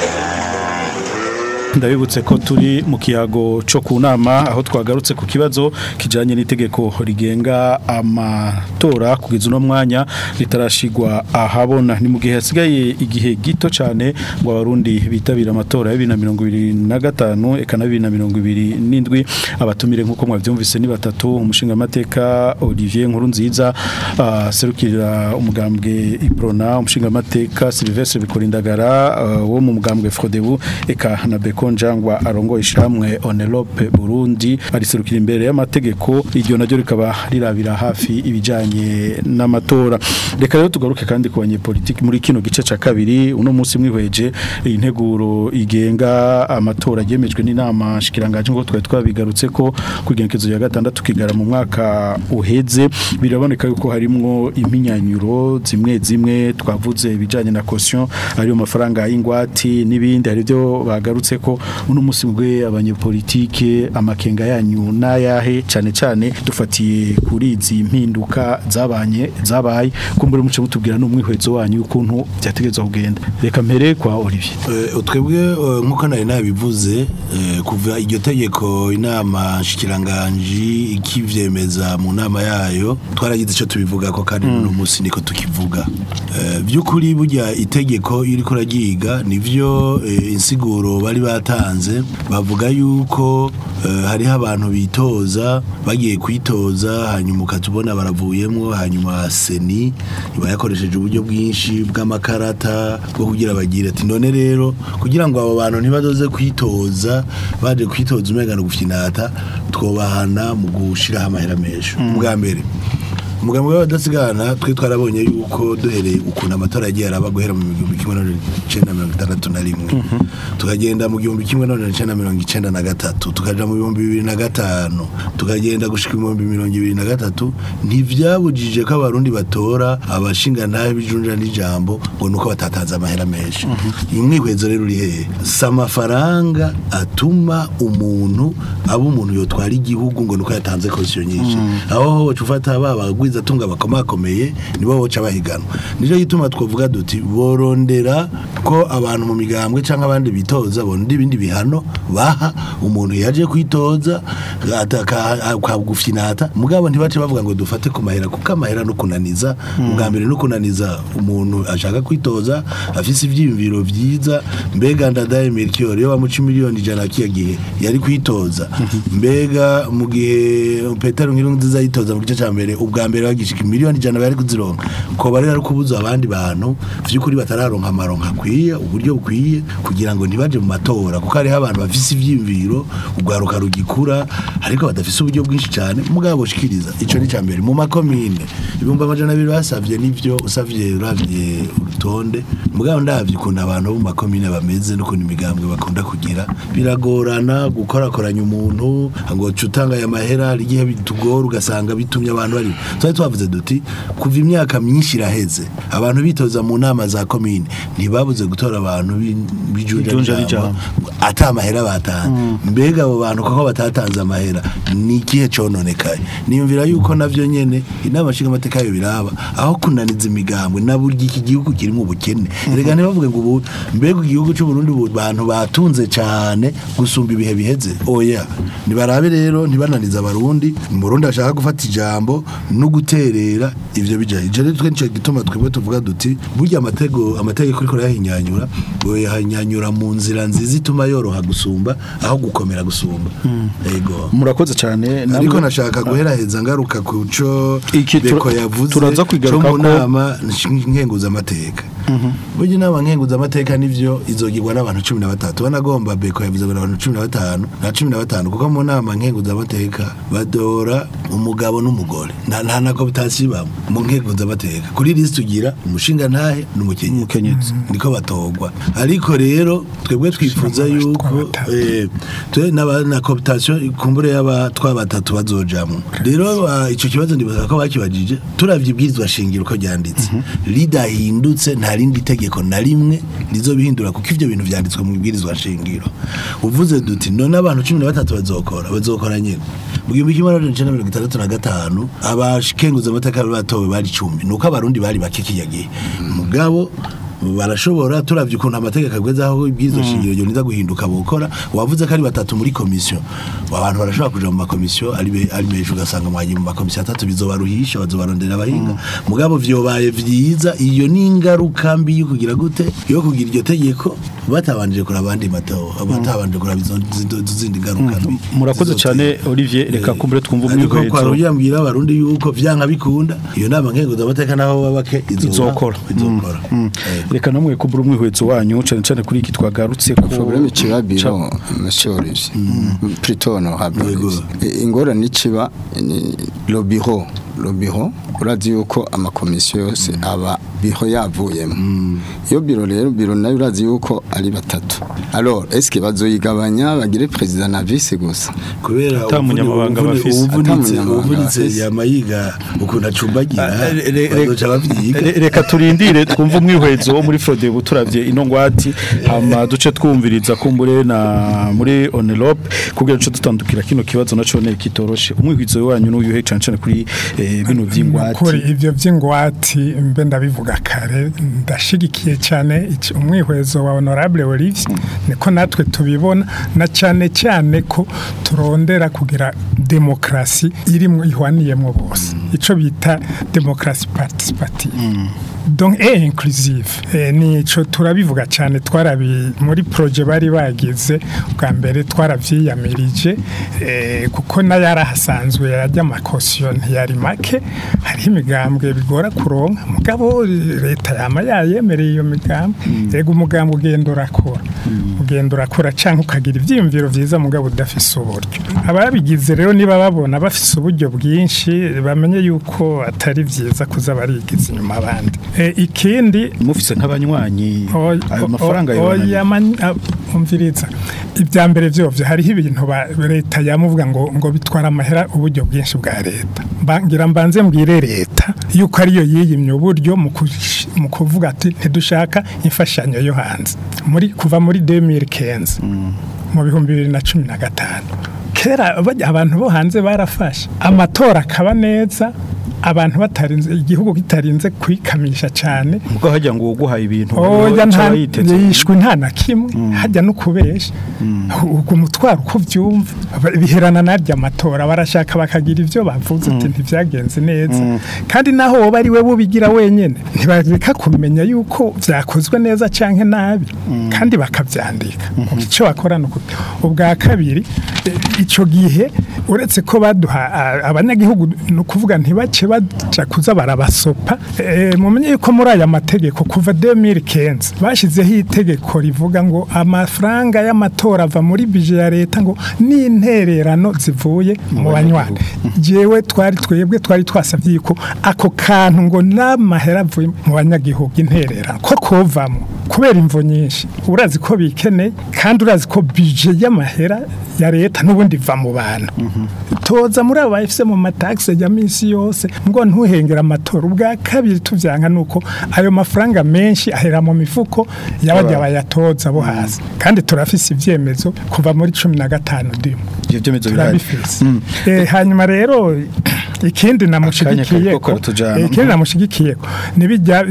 Ndabibutse ko turi mu kiyago cyo ku nama aho twagarutse ku kibazo kijanye n'itegeko rigenga amatora kugeza uno mwanya ritarashigwa ahabona. Ni mu gihe hasigaye igihe gito cyane ngo abarundi bitabira amatora ya bibiri na mirongo ibiri na gatanu eka na bibiri na mirongo ibiri n'indwi. Abatumire nk'uko mwavyumvise ni batatu: umushinga amateka Olivier Nkurunziza uh, serukira umugambwe Iprona, umushinga amateka Sylvestre Bikorindagara uh, wo mu mugambwe Frodebu eka na Beko Njangwa arongo ishamwe Onelope Burundi ariserukira imbere y'amategeko. Iryo naryo rikaba rirabira hafi ibijanye n'amatora. Reka rero tugaruke kandi ku banyepolitiki muri kino gice ca kabiri. Uno munsi mwihweje integuro igenga amatora yemejwe n'inama shikiranganje ngo twari twabigarutse ko kugenkezo ya gatandatu kigara mu mwaka uheze. Biraboneka yuko harimwo iminyanyuro zimwe zimwe, twavuze ibijanye na caution ari amafaranga y'ingwati n'ibindi. Hari byo bagarutse ko uno musi mwe abanyepolitike amakenga yanyu nayahe cyane cyane dufatiye kuri izi mpinduka zabanye zabaye kumbura muce mutubwira n'umwihwezo wanyu ukuntu byategezwe kugenda. Reka mpere kwa Olivier. Uh, twebwe uh, nkuko nari nabivuze uh, kuva iryo tegeko inama shikiranganje ikivyemeza mu nama yayo twaragize ico tubivuga ko kandi uno mm. musi niko tukivuga. Uh, byukuri burya itegeko iriko ragiga nivyo uh, insiguro bari batanze bavuga yuko uh, hariho abantu bitoza bagiye kwitoza hanyuma ukatubona baravuyemwo hanyuma seni bayakoresheje uburyo bwinshi bw'amakarata bwo kugira bagire ati none rero kugira ngo abo bantu ntibadoze kwitoza baje kwitoza umegano gufinata twobahana mu gushira amahera menshi. Ubwa mbere umugambi w'abadasigana twe twarabonye yuko duhereye ukuntu amatora yagiye araba guhera mu gihumbi kimwe n'icenda mirongo itandatu na rimwe tukagenda mu gihumbi kimwe n'icenda mirongo icenda na gatatu tukaja mu bihumbi bibiri na gatanu tukagenda gushika mu bihumbi mirongo ibiri na gatatu ntivyabujije ko abarundi batora abashinga ntahe bijunja n'ijambo ngo nuko batatanze amahera menshi. Imwihwezo rero uri hehe samafaranga atuma umuntu abo umuntu yotwara igihugu ngo nuko yatanze caution nyinshi aho ho ufata baba tunga bakomakomeye nibo boca bahiganwa. Nijo gituma twovuga duti borondera ko abantu mu migambwe canke abandi bitoza bondi bindi bihano baha umuntu yaje kwitoza akagufinata mugabo ntibace bavuga ngo dufate ku mahera kuko amahera no kunaniza mugambere no kunaniza umuntu ashaka kwitoza afise ivyiyumviro vyiza. Mbega ndadaye Melchior yo bamuca miliyoni ijana kiyagihe yari kwitoza mbega mu gihe Petero Nkurunziza yitoza mu gice ca mbere ubwa mbere bagishika miliyoni ijana bari kuzironka ko bari ari kubuza abandi bantu vy'ukuri batararonka amaronka kwiye uburyo bukwiye kugira ngo ntibaje mu matora kuko ari abantu bafise ivyimviro ugwaruka rugikura ariko badafise uburyo bwinshi cyane mugabo shikiriza ico ni cyambere mu makomine ibumba amajana abiri basavye nivyo usavye uravye urutonde mugabo ndavye ukuntu abantu mu makomine bameze no kuntu imigambwe bakunda kugira biragorana gukorakoranya umuntu ngo cutanga ya mahera rigihe bitugora ugasanga bitumye abantu bari twari twavuze duti kuva imyaka myinshi iraheze abantu bitoza mu nama za komine ntibabuze gutora abantu bijunja n'ijambo ata amahera batanze. Mbega abo bantu koko batatanze amahera ni ikihe cononekaye? Niyumvira yuko navyo nyene inama nshinga amateka yo biraba aho kunaniza imigambwe na buryo iki gihugu kirimo ubukene. Rega ne bavuge ngo ubu mbega igihugu cy'u Burundi ubu bantu batunze cyane gusumba ibihe biheze. Oya nibarabe rero ntibananiza abarundi mu Burundi ashaka gufata ijambo no guterera ivyo bijaye. Je rero twe nico gituma twebwe tuvuga duti burya amatego amategeko ariko yahinyanyura ngo yahinyanyura mu nzira nziza ituma yoroha gusumba aho gukomera gusumba. Yego murakoze cyane ariko nashaka guhera heza ngaruka kuco beko yavuze turaza kwigaruka ko nama nkenguza amateka. Burya inama nkenguza amateka nivyo izogirwa n'abantu cumi na batatu banagomba beko yavuze abantu cumi na batanu na cumi na batanu kuko mu nama nkenguza amateka badora umugabo n'umugore nta nta nako bitasiba mu nkenguza amateka kuri list ugira umushinga ntahe n'umukenyezi niko batorwa ariko rero twebwe twifuza yuko eh twe na cooptation kumbure y'abatwa batatu bazojamwe rero ico kibazo ndibaza ko bakibajije turavye ibwirizwa shingiro ko ryanditse ridahindutse nta rindi tegeko na rimwe rizobihindura kuko ivyo bintu vyanditswe mu ibwirizwa shingiro uvuze duti none abantu cumi na batatu bazokora bazokora nyine mu gihumbi kimwe n'amajana icenda na mirongo itandatu na gatanu abashikenguza amateka batowe bari cumi nuko abarundi bari bake kiyagiye mugabo barashobora turavye ukuntu amategeko agwezaho ibwizo shingiro ryo niza guhinduka bokora wavuze ko ari batatu muri kommission abantu barashobora kuja mu makommission ari ari meje ugasanga mwaje mu makommission atatu bizobaruhisha bazobarondera abahinga mugabo vyobaye vyiza iyo ni ingaruka mbi yo kugira gute yo kugira iryo tegeko batabanje kura abandi mato batabanje kura bizindi ngaruka mbi murakoze cyane Olivier reka kumbure twumva umwihwezo kwa ruyambira abarundi yuko vyanka bikunda iyo nama nkenguza amateka naho babake izokora izokora reka namwe kubura umwihwezo wanyu cyane cyane kuri iki twagarutse ko problème kibabiro mashorije plutôt no habwe ingora niciba lo bureau lo bureau urazi yuko amakomisiyo yose aba biho yavuyemo iyo biro rero biro nayo urazi yuko ari batatu alors est-ce que bazoyigabanya bagire president na vice gusa kubera atamunyamabanga bafise ubunitse yamayiga ukuntu acumbagira bazoca bavyiga reka turindire twumva umwihwezo wo muri Frodebu turavye ino ngwati ama duce twumviriza kumbure na muri Onelope kugira ngo tutandukira kino kibazo naco ne kitoroshe umwihwezo wanyu n'uyuhe cyane cyane kuri bino vy'ingwati kuri ivyo vy'ingwati mbe ndabivuga kare ndashigikiye cyane umwihwezo wa honorable Olivier niko natwe tubibona na cyane cyane ko turondera kugira demokrasi irimwe ihwaniyemo bose ico bita demokrasi participative donc et inclusive e, nico turabivuga cyane twarabi muri projet bari bagize bwa mbere twaravyiyamirije e, kuko na yarahasanzwe yajya makosiyo ntiyari make hari imigambwe bigora kuronka mugabo leta yama yayemereye iyo migambwe yego umugambwe ugenda urakora ugenda urakora canke ukagira ivyiyumviro vyiza mugabo udafise uburyo ababigize rero niba babona bafise uburyo bwinshi bamenye yuko atari vyiza kuza barigize inyuma abandi e, ikindi mufise nk'abanywanyi ayo mafaranga yo umviriza ibya mbere vyovyo hariho ibintu leta yamuvuga ngo ngo bitwara amahera uburyo bwinshi bwa leta bangira mbanze mbwire leta yuko ariyo yiyimye uburyo mu kuvuga ati ntidushaka imfashanyo yo hanze muri kuva muri deux mille quinze mu bihumbi bibiri na cumi na gatanu kera abantu bo hanze barafashe amatora akaba neza abantu batarinze igihugu kitarinze kwikamisha cyane muko hajya ngo uguhaye ibintu oya nta yishwe nta nakimwe hajya no kubesha ubwo mutwaro uko vyumva biherana narya amatora barashaka bakagira ivyo bavuze ati ntivyagenze neza kandi naho bari we bubigira wenyene ntibareka kumenya yuko vyakozwe neza canke nabi kandi bakavyandika ico bakorana ubwa kabiri ico gihe uretse ko baduha abanyagihugu no kuvuga ntibace baca kuza barabasopa e, mumenye yuko muri aya mategeko kuva deux mille quinze bashizeho itegeko rivuga ngo amafaranga y'amatora ava muri bije ya leta ngo n'intererano zivuye mu banywana jewe twari twebwe twari twasavye yuko ako kantu ngo n'amahera avuye mu banyagihugu intererano ko kovamo kubera imvo nyinshi urazi ko bikeneye kandi urazi ko bije y'amahera ya leta n'ubundi va mu bantu toza muri abo bafise mu mataxe ya minsi yose ngo ntuhengera amatora ubwa kabiri tuvyanka nuko ayo mafaranga menshi ahera mu mifuko yabajya bayatoza bo hasi kandi turafise ivyemezo kuva muri cumi na gatanu ndimo ivyo vyemezo birahari eh hanyuma rero ikindi namushigikiye ko ikindi namushigikiye nibijya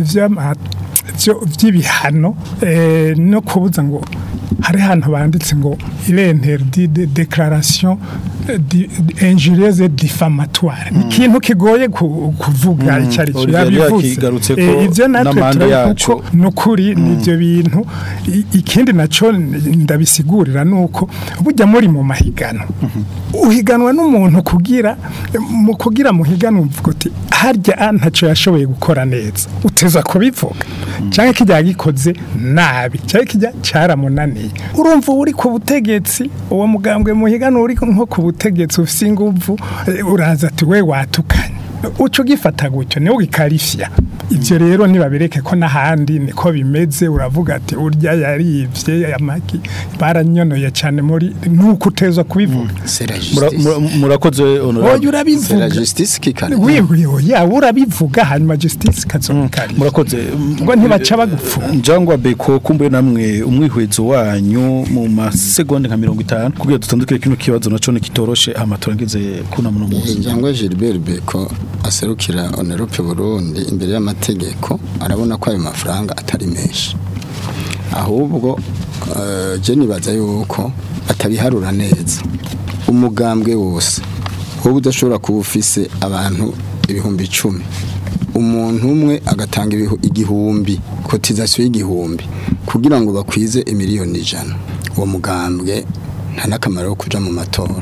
vy'ibihano eh no kubuza ngo hari hantu banditse ngo il est interdit de déclaration injurieuse et diffamatoire ikintu kigoye kuvuga icari cyo yabivuze ivyo natwe turabiko nukuri nivyo bintu ikindi naco ndabisigurira nuko burya muri mu mahigano uhiganwa n'umuntu kugira mu kugira muhiganwa mvuga uti harya ntaco yashoboye gukora neza uteza kubivuga cyangwa kijya gikoze nabi cyangwa kijya cyaramunaniye urumva uri ku butegetsi uwo mugambwe muhiganwa uri nko ku butegetsi ufise inguvu uraza ati we watukanye uco gifata gutyo niwo gikarifya ivyo rero nibabereke ko nahandi niko bimeze uravuga ati urya yarivye amaki baranyonoye cyane muri nuko utezwa kubivuga murakoze honorable urabivuga justice kikari wiwe ya urabivuga hanyuma justice kazokari murakoze ngo ntibaca bagupfu njangwa beko kumbe namwe umwihwezo wanyu mu masegonde nka mirongo itanu kugira dutandukire kino kibazo naco ne kitoroshe amatora ngeze kuna muno muzi njangwa Gilbert Beko aserukira Onerope Burundi imbere y'amategeko arabona ko ayo mafaranga atari menshi ahubwo uh, je nibaza yuko atabiharura neza umugambwe wose wowe udashobora kuba ufise abantu ibihumbi icumi umuntu umwe agatanga igihumbi cotisation y'igihumbi kugira ngo bakwize imiliyoni ijana uwo mugambwe nta nakamaro kuja mu matora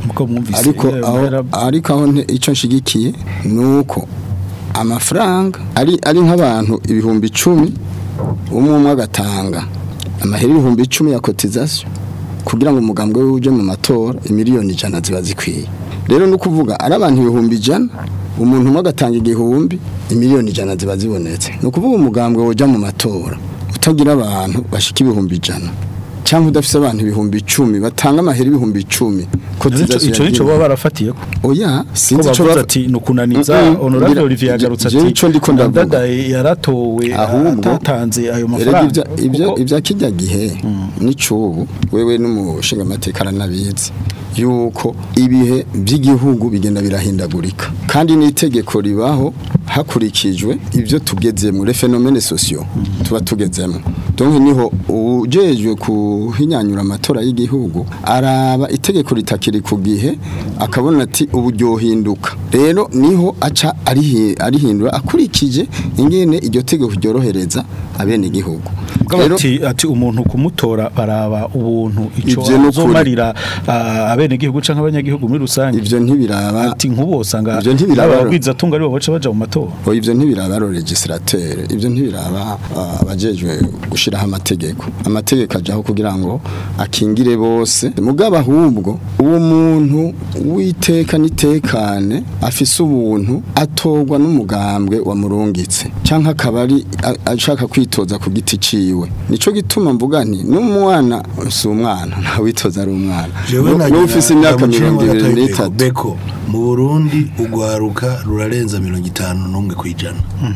ariko aho ariko aho ico nshigikiye nuko amafaranga ari ari nk'abantu ibihumbi icumi umwe umwe agatanga amahera ibihumbi icumi ya cotisation kugira ngo umugambwe uje mu matora imiliyoni ijana ziba zikwiye rero no kuvuga ari abantu ibihumbi ijana umuntu umwe agatanga igihumbi imiliyoni ijana ziba zibonetse no kuvuga umugambwe woja mu matora utagira abantu bashika ibihumbi ijana cyangwa udafise abantu ibihumbi icumi batanga amahera ibihumbi icumi ico nico baba barafatiye ko oya sinzi ico bati no kunaniza honorable Olivier yagarutse ati ico ndiko ndavuga yaratowe atatanze ayo mafaranga ibyo ibyo kijya gihe nicubu wewe n'umushinga amateka aranabizi yuko ibihe by'igihugu bigenda birahindagurika kandi n'itegeko ribaho hakurikijwe ibyo tugezemo le phénomène sociaux tuba tugezemo donc niho ujejwe kuhinyanyura amatora y'igihugu araba itegeko ritakiri ku gihe akabona ati uburyo hinduka rero niho aca ari arihindura akurikije ingene iryo tegeko ryorohereza abene igihugu rero ati umuntu kumutora baraba ubuntu ico azomarira abene igihugu canke abanyagihugu muri rusange ivyo ntibiraba ati nk'ubosanga ivyo ntibiraba abagwiza tunga ari bo baca baja mu matora o ivyo ntibiraba ro legislateur ivyo ntibiraba abajejwe gushiraho amategeko amategeko ajaho kugira ngo akingire bose mugaba ahubwo uwo muntu witeka nitekane afise ubuntu atogwa n'umugambwe wa murungitse canke akabari ashaka kwitoza ku giti ciwe nico gituma mvuga nti n'umwana si umwana nta witoza ari umwana n'ufise imyaka mirongo ibiri n'itatu Beko mu Burundi ugwaruka rurarenza mirongo itanu n'umwe kwijana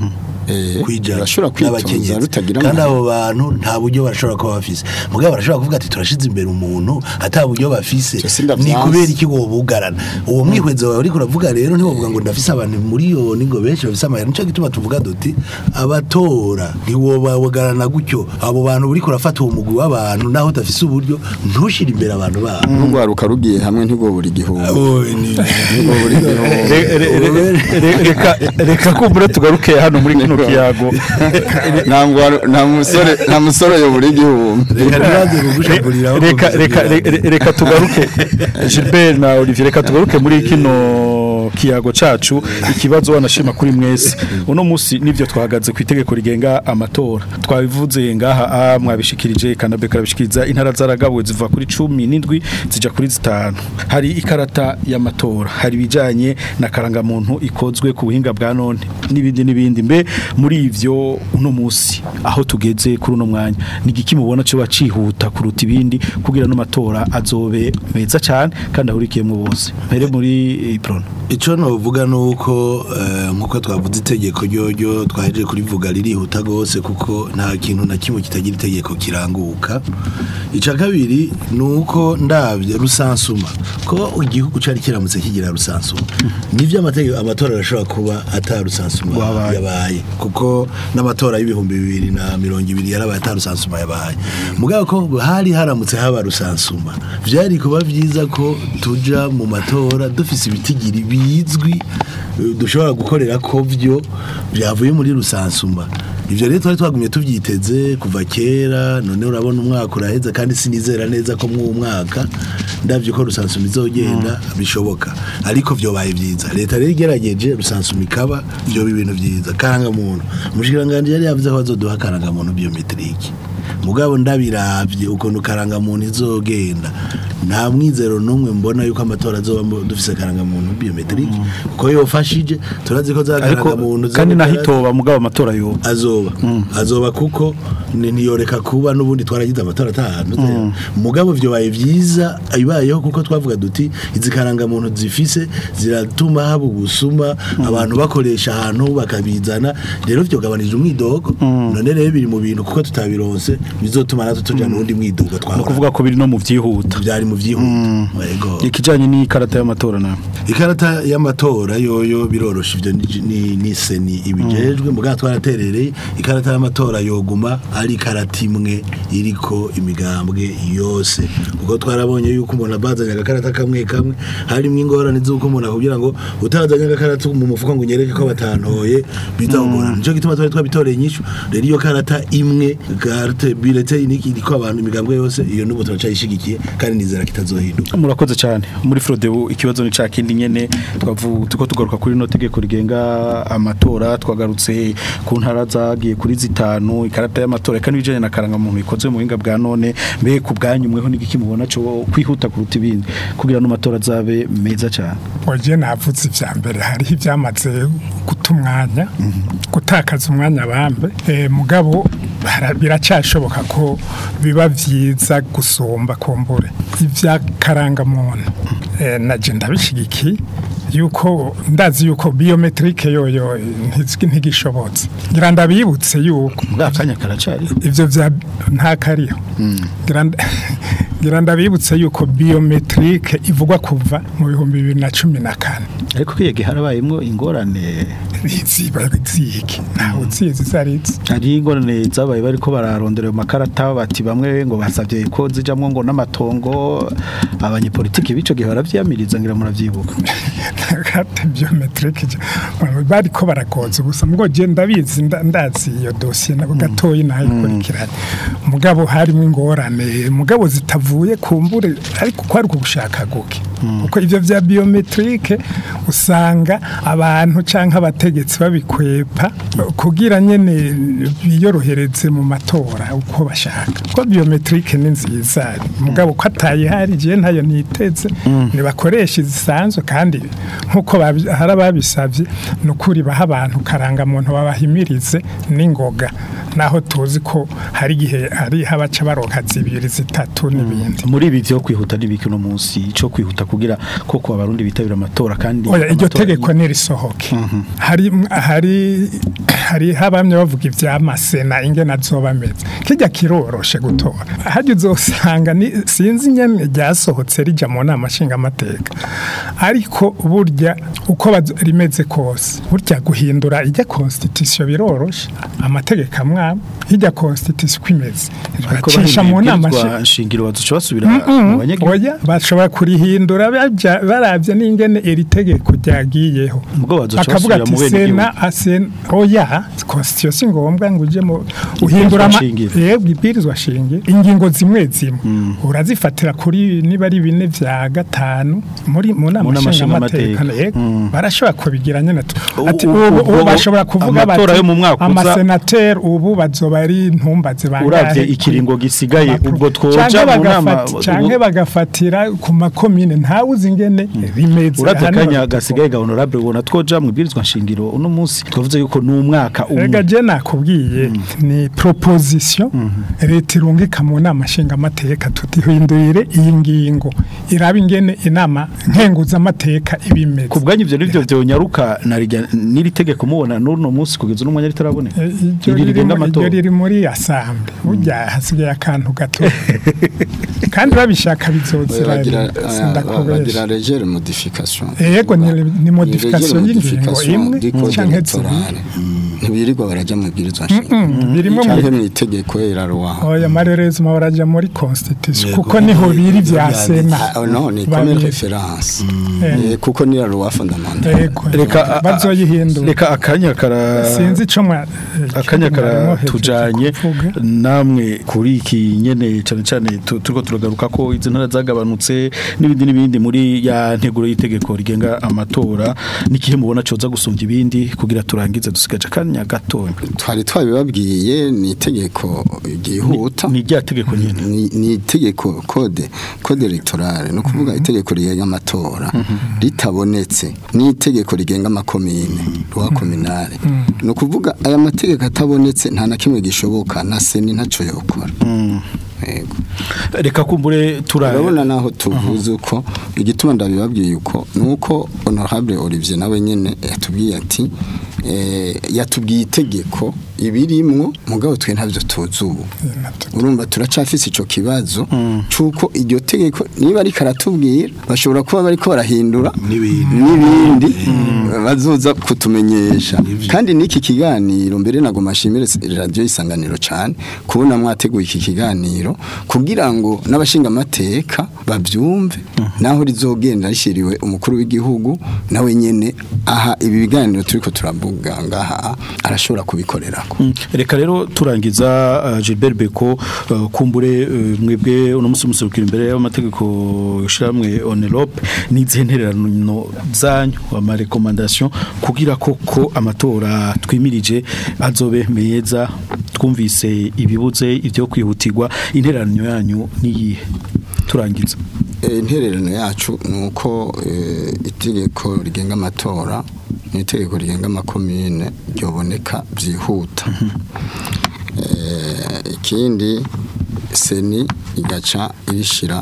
barashobora kwitoza rutagira kandi abo bantu nta buryo barashobora kuba bafise mugabo barashobora kuvuga ati turashize imbere umuntu ata buryo bafise ni kubera iki wo bugarana uwo mwihwezo wawe uriko uravuga rero ntiwovuga ngo ndafise abantu miliyoni ngo benshi bafise amahera nico gituma tuvuga duti abatora ntiwobagarana gutyo abo bantu uriko urafata uwo mugwi w'abantu naho udafise uburyo ntushire imbere abantu babo n'ugwaruka rugiye hamwe ntigo buri gihugu reka reka kumbura tugaruke hano muri kino kiyago nta musore nta musore yo buri gihugu reka reka reka tugaruke Gilbert na Olivier reka tugaruke muri kino kiyago cacu ikibazo wanashima kuri mwese uno musi nivyo twahagaze ku itegeko rigenga amatora twabivuze ngaha mwabishikirije kanabeka karabishikiriza intara zaragabuwe ziva kuri cumi n'indwi zija kuri zitanu hari ikarata y'amatora hari bijanye na karanga muntu ikozwe ku buhinga bwa none nibindi nibindi mbe muri ivyo uno musi aho tugeze kuri uno mwanya nigiki mubona cyo bacihuta kuruta ibindi kugira no matora azobe meza cyane kandi ahurikiyemo bose mpere muri Iprona ico no vuga nuko nkuko twavuze itegeko ryo twaheje kurivuga ririhuta gose kuko nta kintu na kimwe kitagira itegeko kiranguka ica kabiri nuko ndavye rusansuma ko igihugu cari kiramutse kigira rusansuma nivyo amategeko amatora arashobora kuba atarusansuma yabaye kuko n'amatora y'ibihumbi bibiri na mirongo ibiri yarabaye atarusansuma yabaye mugabo ko hari haramutse haba rusansuma vyari kuba vyiza ko tuja mu matora dufise ibitigiri bizwi dushobora gukorera ko vyo byavuye muri rusansuma ivyo rero twari twagumye tuvyiteze kuva kera none urabona umwaka uraheza kandi sinizera neza ko mu mwaka ndavye ko rusansuma izogenda bishoboka ariko vyo baye vyiza leta rero igerageje rusansuma ikaba vyo ibintu vyiza karanga muntu umushikiranganje yari yavuze ko azoduha karanga muntu biometrike mugabo ndabiravye uko nukaranga muntu izogenda nta mwizero n'umwe mbona yuko amatora azoba dufise karanga muntu biometrique kuko yofashije turazi ko zakaranga muntu kandi nahitoba mugabo amatora yo azoba azoba kuko niyoreka kuba nubundi twaragize amatora atanu mugabo vyo baye vyiza ayibayeho kuko twavuga duti izikaranga muntu zifise ziratuma haba ubusuma abantu bakoresha ahantu bakabizana rero vyo gabanije umwidogo none rero biri mu bintu kuko tutabironse bizotuma natwe tuja nundi mwidogo twahora kuvuga ko biri no mu vyihuta byari mu vyihuta yego ikijanye ni karata y'amatora na ikarata y'amatora yoyo birorosha ivyo ni ni seni ibijejwe muga twaraterereye ikarata y'amatora yoguma ari karata imwe iriko imigambwe yose kuko twarabonye yuko umuntu abazanya agakarata kamwe kamwe harimo ingorane z'uko umuntu akubwira ngo utazanya agakarata mu mufuko ngo nyereke ko batantoye bizagora nico gituma twari twabitoreye nyishu rero iyo karata imwe carte bulletin iriko abantu imigambwe yose iyo nubu turacayishigikiye kandi nizera kitazohinduka murakoze cyane muri Frodebu ikibazo ni cakindi nyene twavu tuko tugaruka kuri no tegeko rigenga amatora twagarutse ku ntara zagiye kuri zitanu ikarata y'amatora kandi bijanye na karanga muntu ikoze mu buhinga bwa none mbe ku bwanyumweho n'igiki mubona cyo kwihuta kuruta ibindi kugira no matora zabe meza cyane oje navutse ivya mbere hari ivyamaze gutumwanya gutakaza umwanya bambe eh, mugabo biracashoboka ko biba vyiza gusomba kombure ivya karanga muntu eh, naje ndabishigiki yuko ndazi yuko biometrique yoyo ntigishobotse ngira ndabibutse yuko ngakanya karacari ivyo vya nta kariho ngira ndabibutse yuko biometrique ivugwa kuva mu bihumbi bibiri na cumi na kane ariko kiyege harabayemwo ingorane ziba ziki naho zizi zaritse ari ingorane zabaye bariko bararondera mu makarata bati bamwe ngo basavye ko zijamwo ngo n'amatongo abanyepolitiki bico gihe baravyamiriza ngira muravyibuka karte biometrique bariko barakoze gusa mugabo je ndabizi ndazi iyo dossier nabo gatoyi nayo kurikiranye mugabo harimo ingorane mugabo zitavuye kumbure ariko kwari kugushaka guke kuko ivyo vya biometrique usanga abantu canke abategetsi babikwepa kugira nyene biyorohereze mu matora uko bashaka ko biometrique ni nziza mugabo ko atayihari je ntayo niteze nibakoresha izisanzwe kandi nkuko hari ababisavye nukuri baha abantu karanga muntu babahimirize n'ingoga naho tuzi ko hari gihe ari habaca baronka zibiri zitatu n'ibindi muri ibi vyo kwihuta n'ibiki no munsi ico kwihuta kugira koko abarundi bitabira amatora kandi oya iryo tegeko nirisohoke hari hari hari habamye bavuga ivyamasena ingene azobameze kijya kiroroshe gutora haje uzosanga ni sinzi nyene ryasohotse rija mu nama nshinga amateka ariko burya uko rimeze kose burya guhindura ijya constitution biroroshe amategeko amwe ijya constitution kwimeze bacisha mu nama nshingiro bazuca basubira mu banyagihugu oya bashobora kurihindura baravye n'ingene iri tegeko ryagiyeho bakavuga ati sena asen oya constitution ngombwa ngo uje mu uhindura yebwe ibirizwa shinge ingingo zimwe zimwe urazifatira kuri niba ari bine vya gatanu muri mu nama nshinga amateka barashobora kubigira nyene ati ubu bashobora kuvuga bati amasenateri ubu bazoba ari ntumbaze bangahe uravye ikiringo gisigaye ubwo twoja mu nama canke bagafatira ku makomine ntawe uzi ingene rimeze uravye kanya gasigaye ga honorable ubona twoja mu bwirizwa nshingiro uno munsi twavuze yuko n'umwaka umwe ega je nakubwiye ni proposition leta irungika mu nama nshinga amateka tutihindurire iyi ngingo iraba ingene inama nkenguza amateka ibimeze kubwanyu ivyo nivyo vyo nyaruka niri tegeko mubona n'uno munsi kugeza n'umwanya ritarabone iryo riri muri assemble burya hasigaye akantu gato kandi babishaka bizozira bagira légère modification yego ni modification y'ingingo imwe canke zibiri ntibirirwa barajya mu bwirizwa nshingiro birimo mu itegeko iraruwa oya marereza barajya muri constitution kuko niho biri vya sena no ni comme référence kuko ni iraruwa fondamental reka bazoyihindura reka akanya kara sinzi ico mwa akanya kara tujanye namwe kuri iki nyene cyane cyane turiko turagaruka ko izi ntara zagabanutse n'ibindi n'ibindi muri ya nteguro y'itegeko rigenga amatora n'ikihe mubona coza gusumbya ibindi kugira turangize dusigaje kandi kanya gatonya twari twabibabwiye ni itegeko gihuta ni rya tegeko nyene ni ni itegeko code code electorale no kuvuga itegeko rigenga amatora ritabonetse ni itegeko rigenga amakomine rwa kominale no kuvuga aya mategeko atabonetse nta na kimwe gishoboka na seni ntaco yokora yego reka kumbure turabona naho tuvuze uko igituma ndabibabwiye uko nuko honorable Olivier nawe nyene yatubwiye ati eh yatubwiye itegeko ibirimwo mugabo twe ntavyo tuzubu urumva turacafise ico kibazo cuko iryo tegeko niba ari karatubwira bashobora kuba bariko barahindura n'ibindi bazoza kutumenyesha kandi niki kiganiro mbere nago mashimire radio Isanganiro cyane kubona mwateguye iki kiganiro kugira ngo n'abashinga amateka bavyumve naho rizogenda rishiriwe umukuru w'igihugu nawe nyene aha ibi biganiro turiko turavuga ngaha arashobora kubikorera reka rero turangiza Gilbert Beko kumbure mwebwe uno musi musubikira imbere y'amategeko yishamwe Onelope n'izentererano zanyu ama recommandation kugira koko amatora twimirije azobe meza twumvise ibibuze ibyo kwihutirwa intererano yanyu niyihe turangiza intererano yacu nuko itegeko rigenga amatora n'itegeko rigenga amakomine ryoboneka byihuta ikindi seni igaca irishira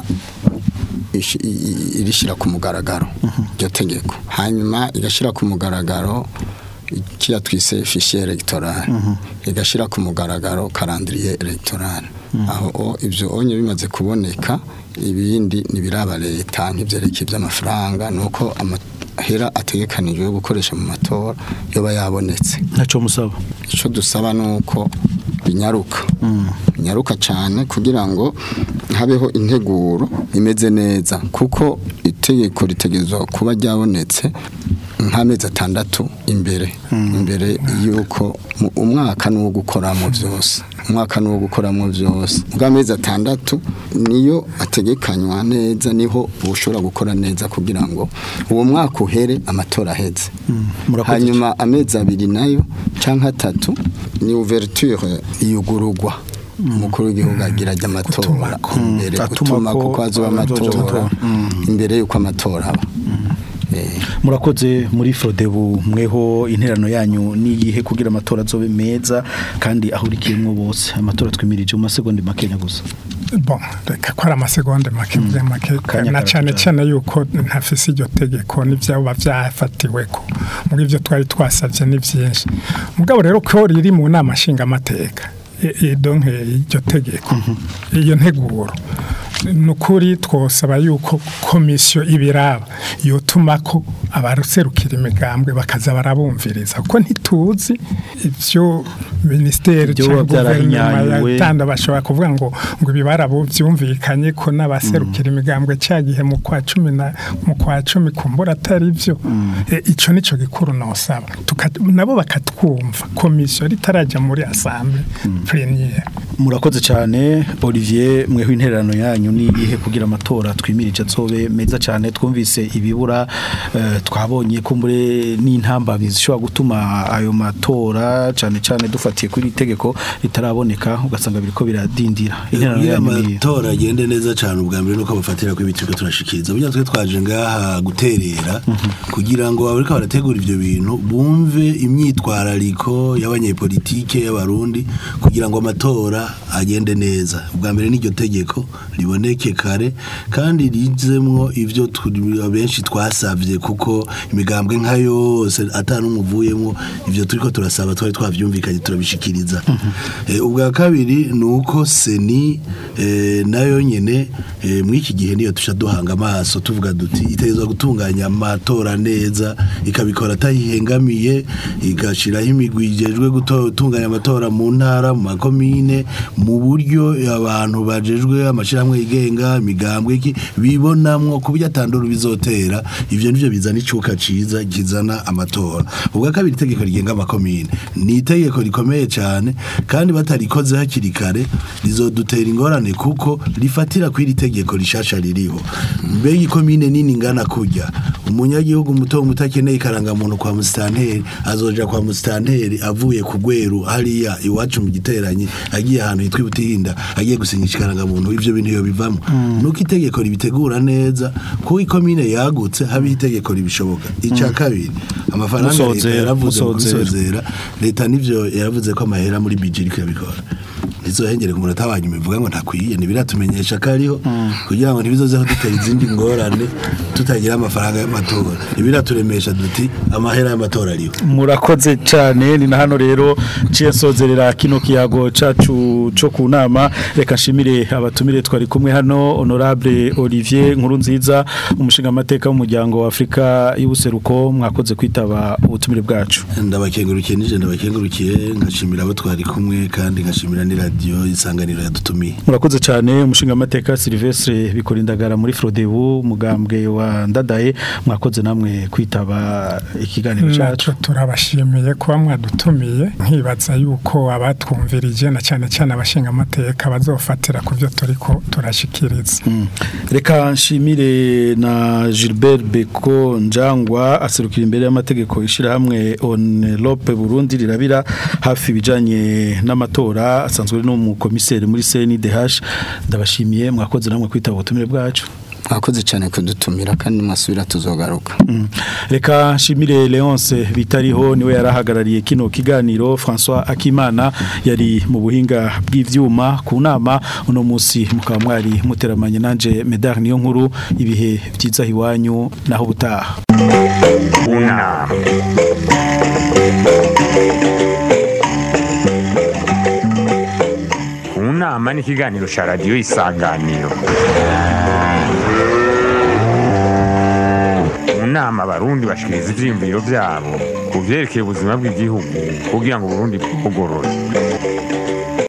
irishira ku mugaragaro ryo tegeko hanyuma igashira ku mugaragaro kiya twise fichier electoral igashira ku mugaragaro calendrier electoral aho ibyo onye bimaze kuboneka ibindi nibiraba leta nk'ivyerekeye by'amafaranga nuko hera ategekanijwe gukoresha mu matora yoba yabonetse naco musaba ico dusaba nuko binyaruka binyaruka cyane kugira ngo habeho integuro imeze neza kuko itegeko ritegezwa kuba ryabonetse nk'amezi atandatu imbere imbere yuko umwaka n'uwo gukoramo byose umwaka n'uwo gukoramo byose bw'amezi atandatu niyo ategekanywa neza niho ushobora gukora neza kugira ngo uwo mwaka uhere amatora aheze hanyuma amezi abiri nayo canke atatu ni ouverture yugurugwa umukuru w'igihugu agira ajya amatora imbere gutuma kuko azoba amatora imbere yuko amatora aba murakoze muri Frodebu mweho interano yanyu niyihe kugira amatora azobe meza kandi ahurikiyemwo bose amatora twimirije mu masegonde makenya gusa bon reka ko ari amasegonde make make na cyane cyane yuko ntafise iryo tegeko n'ivyaba vyafatiwe ko mu ivyo twari twasavye ni vyinshi mugabo rero ko riri mu nama nshinga amateka e donc iryo tegeko iyo nteguro nukuri twosaba yuko komisiyo ibiraba yotuma ko abaruserukira imigambwe bakaza barabumviriza kuko ntituzi ivyo ministeri cyangwa guverinoma yatanda bashobora kuvuga ngo ngo ibibarabo byumvikanye ko n'abaserukira imigambwe cyagihe mu kwa cumi na mu kwa cumi kumbura atari byo ico nico gikuru nosaba nabo bakatwumva komisiyo ritaraja muri assemblée plénière murakoze cyane Olivier mweho intererano yanyu ni ihe kugira amatora twimirije azobe meza cyane twumvise ibibura uh, twabonye kumbure n'intamba bizishobora gutuma ayo matora cyane cyane dufatiye kuri itegeko ritaraboneka ugasanga biriko biradindira intererano yanyu amatora agende neza cyane ubwa mbere nuko bafatira ku ibitiko turashikiriza burya twe twaje ngaha guterera kugira ngo abariko barategura ivyo bintu bumve imyitwarariko y'abanyepolitike y'abarundi kugira ngo amatora agende neza ubwa mbere n'iryo tegeko riboneke kare kandi rizemwo ivyo benshi twasavye kuko imigambwe nka yose atanu muvuyemwo ivyo turiko turasaba twari twavyumvikanye turabishikiriza eh ubwa kabiri nuko seni eh, nayo nyene eh, mw'iki gihe niyo tusha duhanga amaso tuvuga duti itezwa gutunganya amatora neza ikabikora atayihengamiye igashiraho imigwi ijejwe gutunganya amatora mu ntara mu makomine mu buryo abantu bajejwe amashiramwe igenga imigambwe iki bibonamwo kubya tanduru bizotera ivyo nivyo bizana icuka ciza kizana amatora ubwa kabiri itegeko rigenga amakomine ni itegeko rikomeye cyane kandi batarikoze hakiri kare rizodutera ingorane kuko rifatira kwiri tegeko rishasha ririho mbega ikomine nini ngana kujya umunyagihugu muto mutakeneye ikarangamuntu kwa musitanteri azoja kwa musitanteri avuye ku gweru hariya iwacu mu giteranye agiye ahantu hitwa Butihinda agiye gusinyisha ikarangamuntu ivyo bintu yo bivamo nuko itegeko ribitegura neza ko ikomine yagutse habi itegeko ribishoboka ica kabiri amafaranga leta yaravuze gusozera leta nivyo yaravuze ko amahera muri budget iriko yabikora izohengere ku munota wanyuma ivuga ngo ntakwiye nibiratumenyesha kariho kugira ngo ntibizoze aho dutera izindi ngorane tutagira amafaranga y'amatora ibiraturemesha duti amahera y'amatora ariho murakoze cyane ni na hano rero ciye sozerera kino kiyago cacu cyo ku nama reka nshimire abatumire twari kumwe hano honorable Olivier Nkurunziza umushinga amateka w'umuryango wa Afrika y'ubuseruko mwakoze kwitaba ubutumire bwacu ndabakengurukiye nije ndabakengurukiye ngashimira abo twari kumwe kandi ngashimira ni radio isanganiro yadutumiye murakoze cyane umushinga amateka Silvestre Bikorindagara muri Frodebu mugambwe wa Ndadaye mwakoze namwe kwitaba ikiganiro cyacu turabashimiye kuba mwadutumiye nkibaza yuko abatwumvirije na cyane cyane abashinga amateka bazofatira ku byo turiko turashikiriza mm. reka nshimire na Gilbert Beko Njangwa aserukira imbere y'amategeko ishira hamwe Onelope Burundi rirabira hafi bijanye n'amatora asanzwe no mu komiseri muri C N D H ndabashimiye mwakoze namwe kwitaba ubutumire bwacu mwakoze cyane kudutumira kandi masubira tuzogaruka mm. reka nshimire Leonce bitariho niwe yarahagarariye kino kiganiro François Akimana yari mu buhinga bw'ivyuma ku nama uno musi mukaba mwari muteramanye nanje Medar niyo nkuru ibihe byiza hiwanyu naho butaha una Unama ni ikiganiro cha radio Isanganiro. Unama abarundi bashikiriza ivyiyumviro vyabo kuvyerekeye ubuzima bw'igihugu kugira ngo Burundi bugorore.